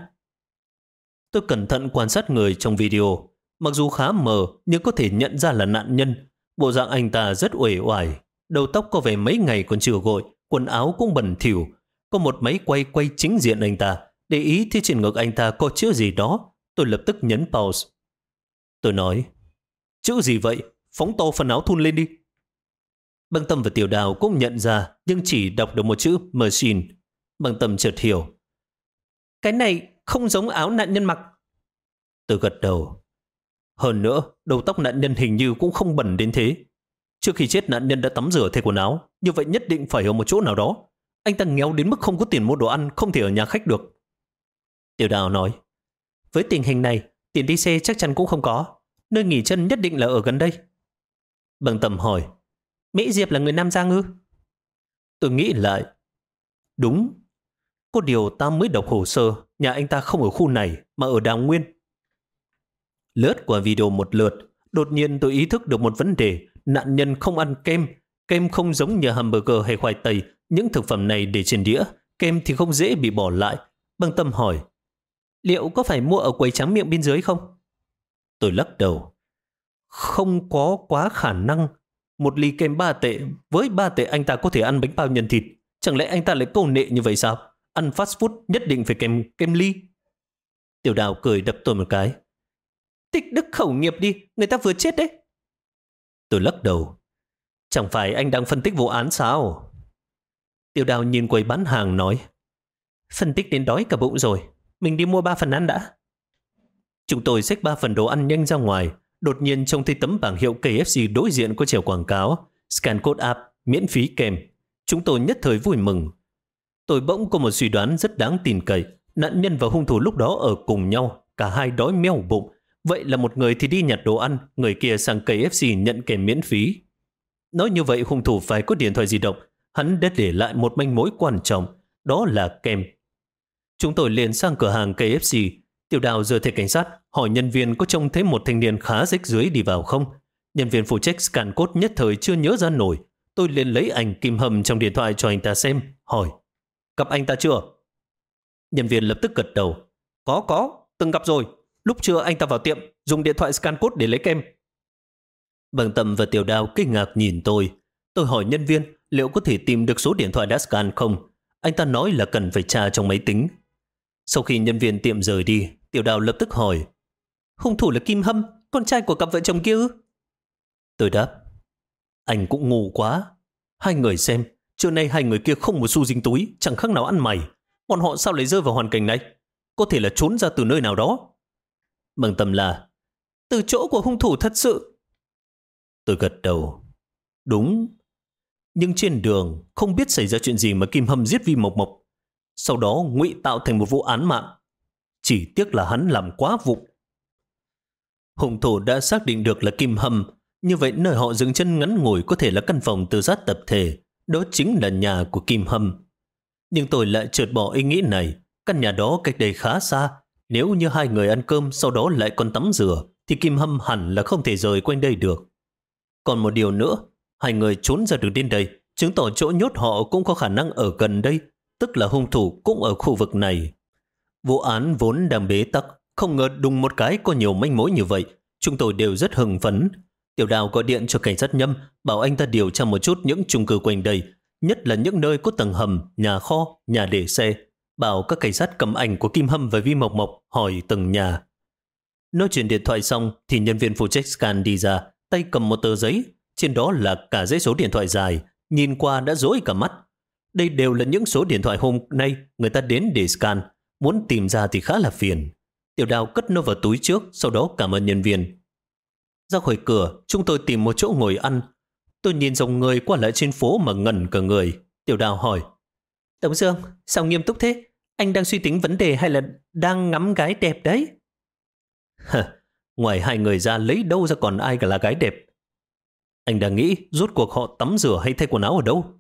Speaker 1: Tôi cẩn thận quan sát người trong video. Mặc dù khá mờ nhưng có thể nhận ra là nạn nhân. Bộ dạng anh ta rất uể oải, đầu tóc có vẻ mấy ngày còn chưa gội, quần áo cũng bẩn thỉu. Có một máy quay chính diện anh ta, để ý thấy trên ngực anh ta có chữ gì đó. Tôi lập tức nhấn pause. Tôi nói, chữ gì vậy? Phóng to phần áo thun lên đi. Băng Tâm và Tiểu Đào cũng nhận ra, nhưng chỉ đọc được một chữ machine. Băng Tâm chợt hiểu, cái này không giống áo nạn nhân mặc. Tôi gật đầu. Hơn nữa, đầu tóc nạn nhân hình như cũng không bẩn đến thế. Trước khi chết nạn nhân đã tắm rửa thay quần áo, như vậy nhất định phải ở một chỗ nào đó. Anh ta nghèo đến mức không có tiền mua đồ ăn, không thể ở nhà khách được. Tiểu Đào nói, với tình hình này, tiền đi xe chắc chắn cũng không có. Nơi nghỉ chân nhất định là ở gần đây. Băng Tâm hỏi, Mỹ Diệp là người Nam Giang ư? Tôi nghĩ lại. Đúng. Có điều ta mới đọc hồ sơ, nhà anh ta không ở khu này mà ở Đào Nguyên. Lướt qua video một lượt, đột nhiên tôi ý thức được một vấn đề. Nạn nhân không ăn kem. Kem không giống như hamburger hay khoai tây. Những thực phẩm này để trên đĩa, kem thì không dễ bị bỏ lại. Băng Tâm hỏi, liệu có phải mua ở quầy tráng miệng bên dưới không? Tôi lắc đầu. Không có quá khả năng. Một ly kem 3 tệ, với 3 tệ anh ta có thể ăn bánh bao nhân thịt. Chẳng lẽ anh ta lại câu nệ như vậy sao? Ăn fast food nhất định phải kem ly. Tiểu Đào cười đập tôi một cái. Tích đức khẩu nghiệp đi, người ta vừa chết đấy. Tôi lắc đầu. Chẳng phải anh đang phân tích vụ án sao? Tiểu Đào nhìn quầy bán hàng nói, phân tích đến đói cả bụng rồi, mình đi mua 3 phần ăn đã. Chúng tôi xách 3 phần đồ ăn nhanh ra ngoài. Đột nhiên trông thấy tấm bảng hiệu KFC đối diện có treo quảng cáo scan code app miễn phí kèm. Chúng tôi nhất thời vui mừng. Tôi bỗng có một suy đoán rất đáng tin cậy. Nạn nhân và hung thủ lúc đó ở cùng nhau, cả hai đói meo bụng. Vậy là một người thì đi nhặt đồ ăn, người kia sang KFC nhận kèm miễn phí. Nói như vậy hung thủ phải có điện thoại di động. Hắn đã để lại một manh mối quan trọng, đó là kèm. Chúng tôi liền sang cửa hàng KFC. Tiểu Đào giơ thẻ cảnh sát, hỏi nhân viên có trông thấy một thanh niên khá rách rưới đi vào không. Nhân viên phụ trách scan code nhất thời chưa nhớ ra nổi. Tôi liền lấy ảnh Kim Hâm trong điện thoại cho anh ta xem, hỏi, gặp anh ta chưa? Nhân viên lập tức gật đầu. Có, từng gặp rồi. Lúc trưa anh ta vào tiệm, dùng điện thoại scan code để lấy kem. Băng Tâm và Tiểu Đào kinh ngạc nhìn tôi. Tôi hỏi nhân viên liệu có thể tìm được số điện thoại đã scan không. Anh ta nói là cần phải tra trong máy tính. Sau khi nhân viên tiệm rời đi, Tiểu Đào lập tức hỏi, hung thủ là Kim Hâm, con trai của cặp vợ chồng kia ư? Tôi đáp, anh cũng ngu quá. Hai người xem, trưa nay hai người kia không một xu dính túi, chẳng khác nào ăn mày. Bọn họ sao lại rơi vào hoàn cảnh này? Có thể là trốn ra từ nơi nào đó. Bằng Tâm là, từ chỗ của hung thủ thật sự. Tôi gật đầu. Đúng. Nhưng trên đường không biết xảy ra chuyện gì mà Kim Hâm giết Vi Mộc Mộc, sau đó ngụy tạo thành một vụ án mạng. Chỉ tiếc là hắn làm quá vụng. Hung thủ đã xác định được là Kim Hâm, như vậy nơi họ dừng chân ngắn ngủi có thể là căn phòng tự sát tập thể, đó chính là nhà của Kim Hâm. Nhưng tôi lại chợt bỏ ý nghĩ này. Căn nhà đó cách đây khá xa. Nếu như hai người ăn cơm sau đó lại còn tắm rửa, thì Kim Hâm hẳn là không thể rời quanh đây được. Còn một điều nữa, hai người trốn ra được đến đây, chứng tỏ chỗ nhốt họ cũng có khả năng ở gần đây, tức là hung thủ cũng ở khu vực này. Vụ án vốn đang bế tắc, không ngờ đùng một cái có nhiều manh mối như vậy. Chúng tôi đều rất hưng phấn. Tiểu Đào gọi điện cho cảnh sát Nhâm, bảo anh ta điều tra một chút những chung cư quanh đây, nhất là những nơi có tầng hầm, nhà kho, nhà để xe. bảo các cảnh sát cầm ảnh của Kim Hâm và Vi Mộc Mộc hỏi từng nhà. Nói chuyện điện thoại xong thì nhân viên phụ trách scan đi ra, tay cầm một tờ giấy, trên đó là cả dãy số điện thoại dài, nhìn qua đã rối cả mắt. Đây đều là những số điện thoại hôm nay người ta đến để scan, muốn tìm ra thì khá là phiền. Tiểu Đào cất nó vào túi trước, sau đó cảm ơn nhân viên. Ra khỏi cửa, chúng tôi tìm một chỗ ngồi ăn. Tôi nhìn dòng người qua lại trên phố mà ngẩn cả người. Tiểu Đào hỏi, Tống Dương, sao nghiêm túc thế? Anh đang suy tính vấn đề hay là đang ngắm gái đẹp đấy? Ngoài hai người ra lấy đâu ra còn ai cả là gái đẹp. Anh đang nghĩ rốt cuộc họ tắm rửa hay thay quần áo ở đâu?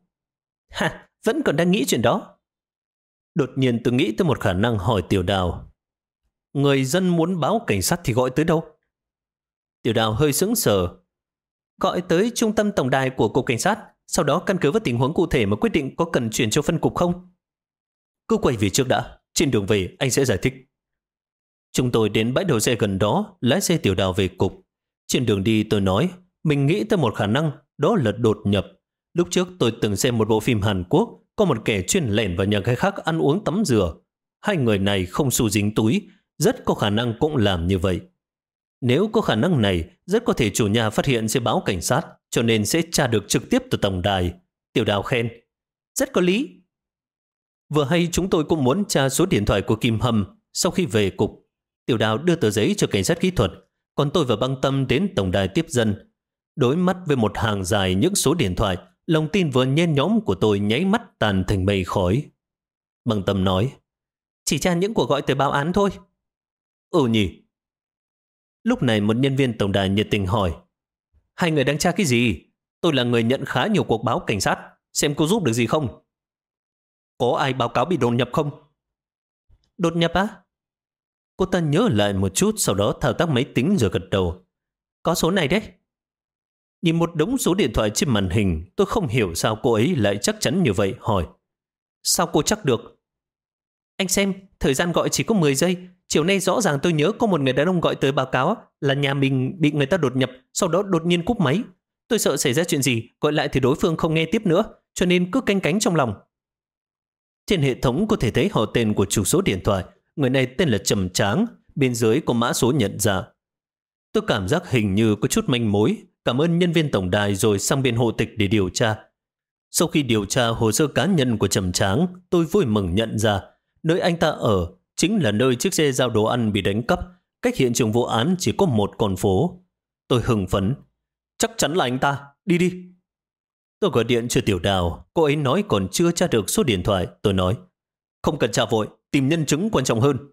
Speaker 1: Vẫn còn đang nghĩ chuyện đó. Đột nhiên tôi nghĩ tới một khả năng, hỏi Tiểu Đào, người dân muốn báo cảnh sát thì gọi tới đâu? Tiểu Đào hơi sững sờ. Gọi tới trung tâm tổng đài của cục cảnh sát, sau đó căn cứ vào tình huống cụ thể mà quyết định có cần chuyển cho phân cục không. Cứ quay về trước đã, trên đường về anh sẽ giải thích. Chúng tôi đến bãi đậu xe gần đó, lái xe Tiểu Đào về cục. Trên đường đi tôi nói, mình nghĩ tới một khả năng, đó là đột nhập. Lúc trước tôi từng xem một bộ phim Hàn Quốc, có một kẻ chuyên lẻn vào nhà cái khác ăn uống tắm rửa. Hai người này không xu dính túi, rất có khả năng cũng làm như vậy. Nếu có khả năng này, rất có thể chủ nhà phát hiện sẽ báo cảnh sát, cho nên sẽ tra được trực tiếp từ tổng đài. Tiểu Đào khen, rất có lý. Vừa hay chúng tôi cũng muốn tra số điện thoại của Kim Hâm. Sau khi về cục, Tiểu Đào đưa tờ giấy cho cảnh sát kỹ thuật, còn tôi và Băng Tâm đến tổng đài tiếp dân. Đối mắt với một hàng dài những số điện thoại, lòng tin vừa nhen nhóm của tôi nháy mắt tàn thành mây khói. Băng Tâm nói, chỉ tra những cuộc gọi tới báo án thôi. Ừ nhỉ. Lúc này một nhân viên tổng đài nhiệt tình hỏi, hai người đang tra cái gì? Tôi là người nhận khá nhiều cuộc báo cảnh sát, xem cô giúp được gì không? Có ai báo cáo bị đột nhập không? Đột nhập á? Cô ta nhớ lại một chút, sau đó thao tác máy tính rồi gật đầu. Có số này đấy. Nhìn một đống số điện thoại trên màn hình, tôi không hiểu sao cô ấy lại chắc chắn như vậy, hỏi, sao cô chắc được? Anh xem, thời gian gọi chỉ có 10 giây. Chiều nay rõ ràng tôi nhớ có một người đàn ông gọi tới báo cáo là nhà mình bị người ta đột nhập, sau đó đột nhiên cúp máy. Tôi sợ xảy ra chuyện gì, gọi lại thì đối phương không nghe tiếp nữa, cho nên cứ canh cánh trong lòng. Trên hệ thống có thể thấy họ tên của chủ số điện thoại. Người này tên là Trầm Tráng, bên dưới có mã số nhận ra. Tôi cảm giác hình như có chút manh mối, cảm ơn nhân viên tổng đài rồi sang bên hộ tịch để điều tra. Sau khi điều tra hồ sơ cá nhân của Trầm Tráng, tôi vui mừng nhận ra nơi anh ta ở chính là nơi chiếc xe giao đồ ăn bị đánh cắp, cách hiện trường vụ án chỉ có một con phố. Tôi hưng phấn, chắc chắn là anh ta, đi đi. Tôi gọi điện cho Tiểu Đào, cô ấy nói còn chưa tra được số điện thoại. Tôi nói, không cần tra vội, tìm nhân chứng quan trọng hơn.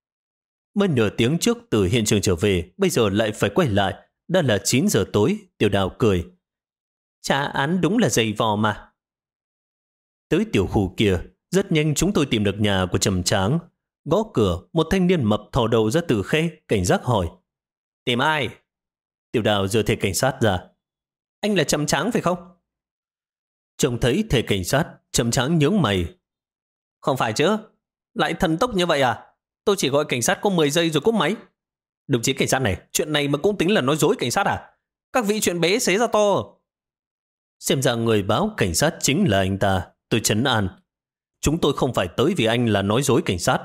Speaker 1: Mới nửa tiếng trước từ hiện trường trở về, bây giờ lại phải quay lại. Đã là 9 giờ tối. Tiểu Đào cười, tra án đúng là dày vò mà. Tới tiểu khu kia, rất nhanh chúng tôi tìm được nhà của Trầm Tráng. Gõ cửa, một thanh niên mập thò đầu ra từ khe, cảnh giác hỏi, tìm ai? Tiểu Đào giơ thẻ cảnh sát ra. Anh là Trầm Tráng phải không? Trông thấy thẻ cảnh sát, Trầm Tráng nhướng mày. Không phải chứ, lại thần tốc như vậy à? Tôi chỉ gọi cảnh sát có 10 giây rồi cúp máy. Đồng chí cảnh sát này, chuyện này mà cũng tính là nói dối cảnh sát à? Các vị chuyện bé xé ra to. Xem ra người báo cảnh sát chính là anh ta. Tôi trấn an, chúng tôi không phải tới vì anh là nói dối cảnh sát.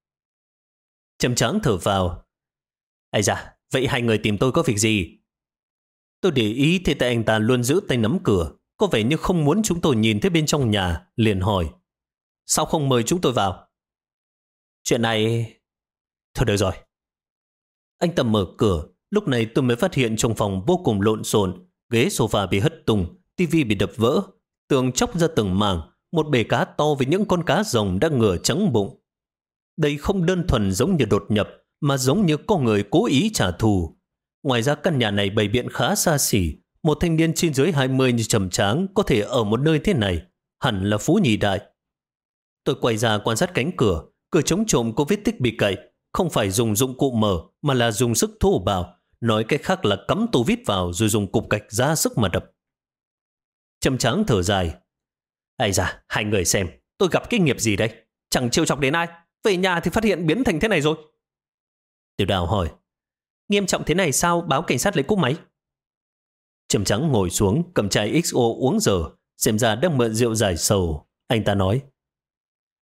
Speaker 1: Trầm Tráng thở vào. Ây da, vậy hai người tìm tôi có việc gì? Tôi để ý thì tại anh ta luôn giữ tay nắm cửa, có vẻ như không muốn chúng tôi nhìn thấy bên trong nhà, liền hỏi, sao không mời chúng tôi vào? Chuyện này... Thôi được rồi. Anh ta mở cửa, lúc này tôi mới phát hiện trong phòng vô cùng lộn xộn, ghế sofa bị hất tung, tivi bị đập vỡ, tường chóc ra từng mảng, một bể cá to với những con cá rồng đang ngửa trắng bụng. Đây không đơn thuần giống như đột nhập, mà giống như có người cố ý trả thù. Ngoài ra căn nhà này bày biện khá xa xỉ, một thanh niên trên dưới 20 như Trầm Tráng có thể ở một nơi thế này, hẳn là phú nhị đại. Tôi quay ra quan sát cánh cửa, cửa chống trộm có vết tích bị cậy, không phải dùng dụng cụ mở mà là dùng sức thô bạo, nói cách khác là cắm tô vít vào rồi dùng cục gạch ra sức mà đập. Trầm Tráng thở dài. Ây da, hai người xem, tôi gặp cái nghiệp gì đây? Chẳng trêu chọc đến ai, về nhà thì phát hiện biến thành thế này rồi. Tiểu Đào hỏi, nghiêm trọng thế này sao báo cảnh sát lấy cúp máy? Trầm Tráng ngồi xuống, cầm chai XO uống dở, xem ra đang mượn rượu giải sầu. Anh ta nói,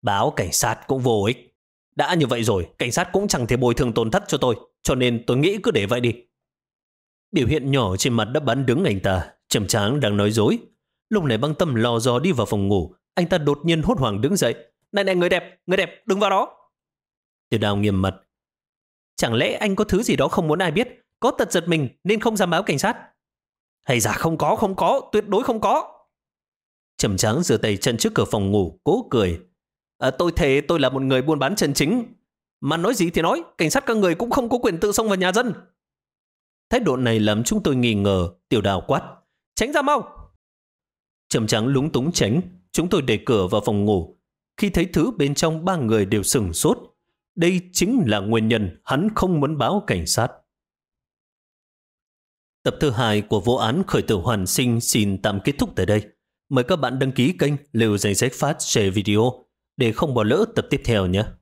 Speaker 1: Báo cảnh sát cũng vô ích. Đã như vậy rồi, cảnh sát cũng chẳng thể bồi thường tổn thất cho tôi, cho nên tôi nghĩ cứ để vậy đi. Biểu hiện nhỏ trên mặt đã bắn đứng anh ta. Trầm Tráng đang nói dối. Lúc này Băng Tâm lò dò đi vào phòng ngủ. Anh ta đột nhiên hốt hoảng đứng dậy. Này người đẹp, đừng vào đó. Tiểu Đào nghiêm mặt. Chẳng lẽ anh có thứ gì đó không muốn ai biết, có tật giật mình nên không dám báo cảnh sát? Hay dạ không có, tuyệt đối không có. Trầm Tráng giơ tay chân trước cửa phòng ngủ, cố cười. Tôi thề tôi là một người buôn bán chân chính. Mà nói gì thì nói, cảnh sát các người cũng không có quyền tự xông vào nhà dân. Thái độ này làm chúng tôi nghi ngờ. Tiểu Đào quát. Tránh ra mau. Trầm Tráng lúng túng tránh. Chúng tôi đẩy cửa vào phòng ngủ. Khi thấy thứ bên trong, ba người đều sửng sốt. Đây chính là nguyên nhân hắn không muốn báo cảnh sát. Tập thứ 2 của vụ án khởi tử hoàn sinh xin tạm kết thúc tại đây. Mời các bạn đăng ký kênh Lều Danh Sách Phát, share video để không bỏ lỡ tập tiếp theo nhé.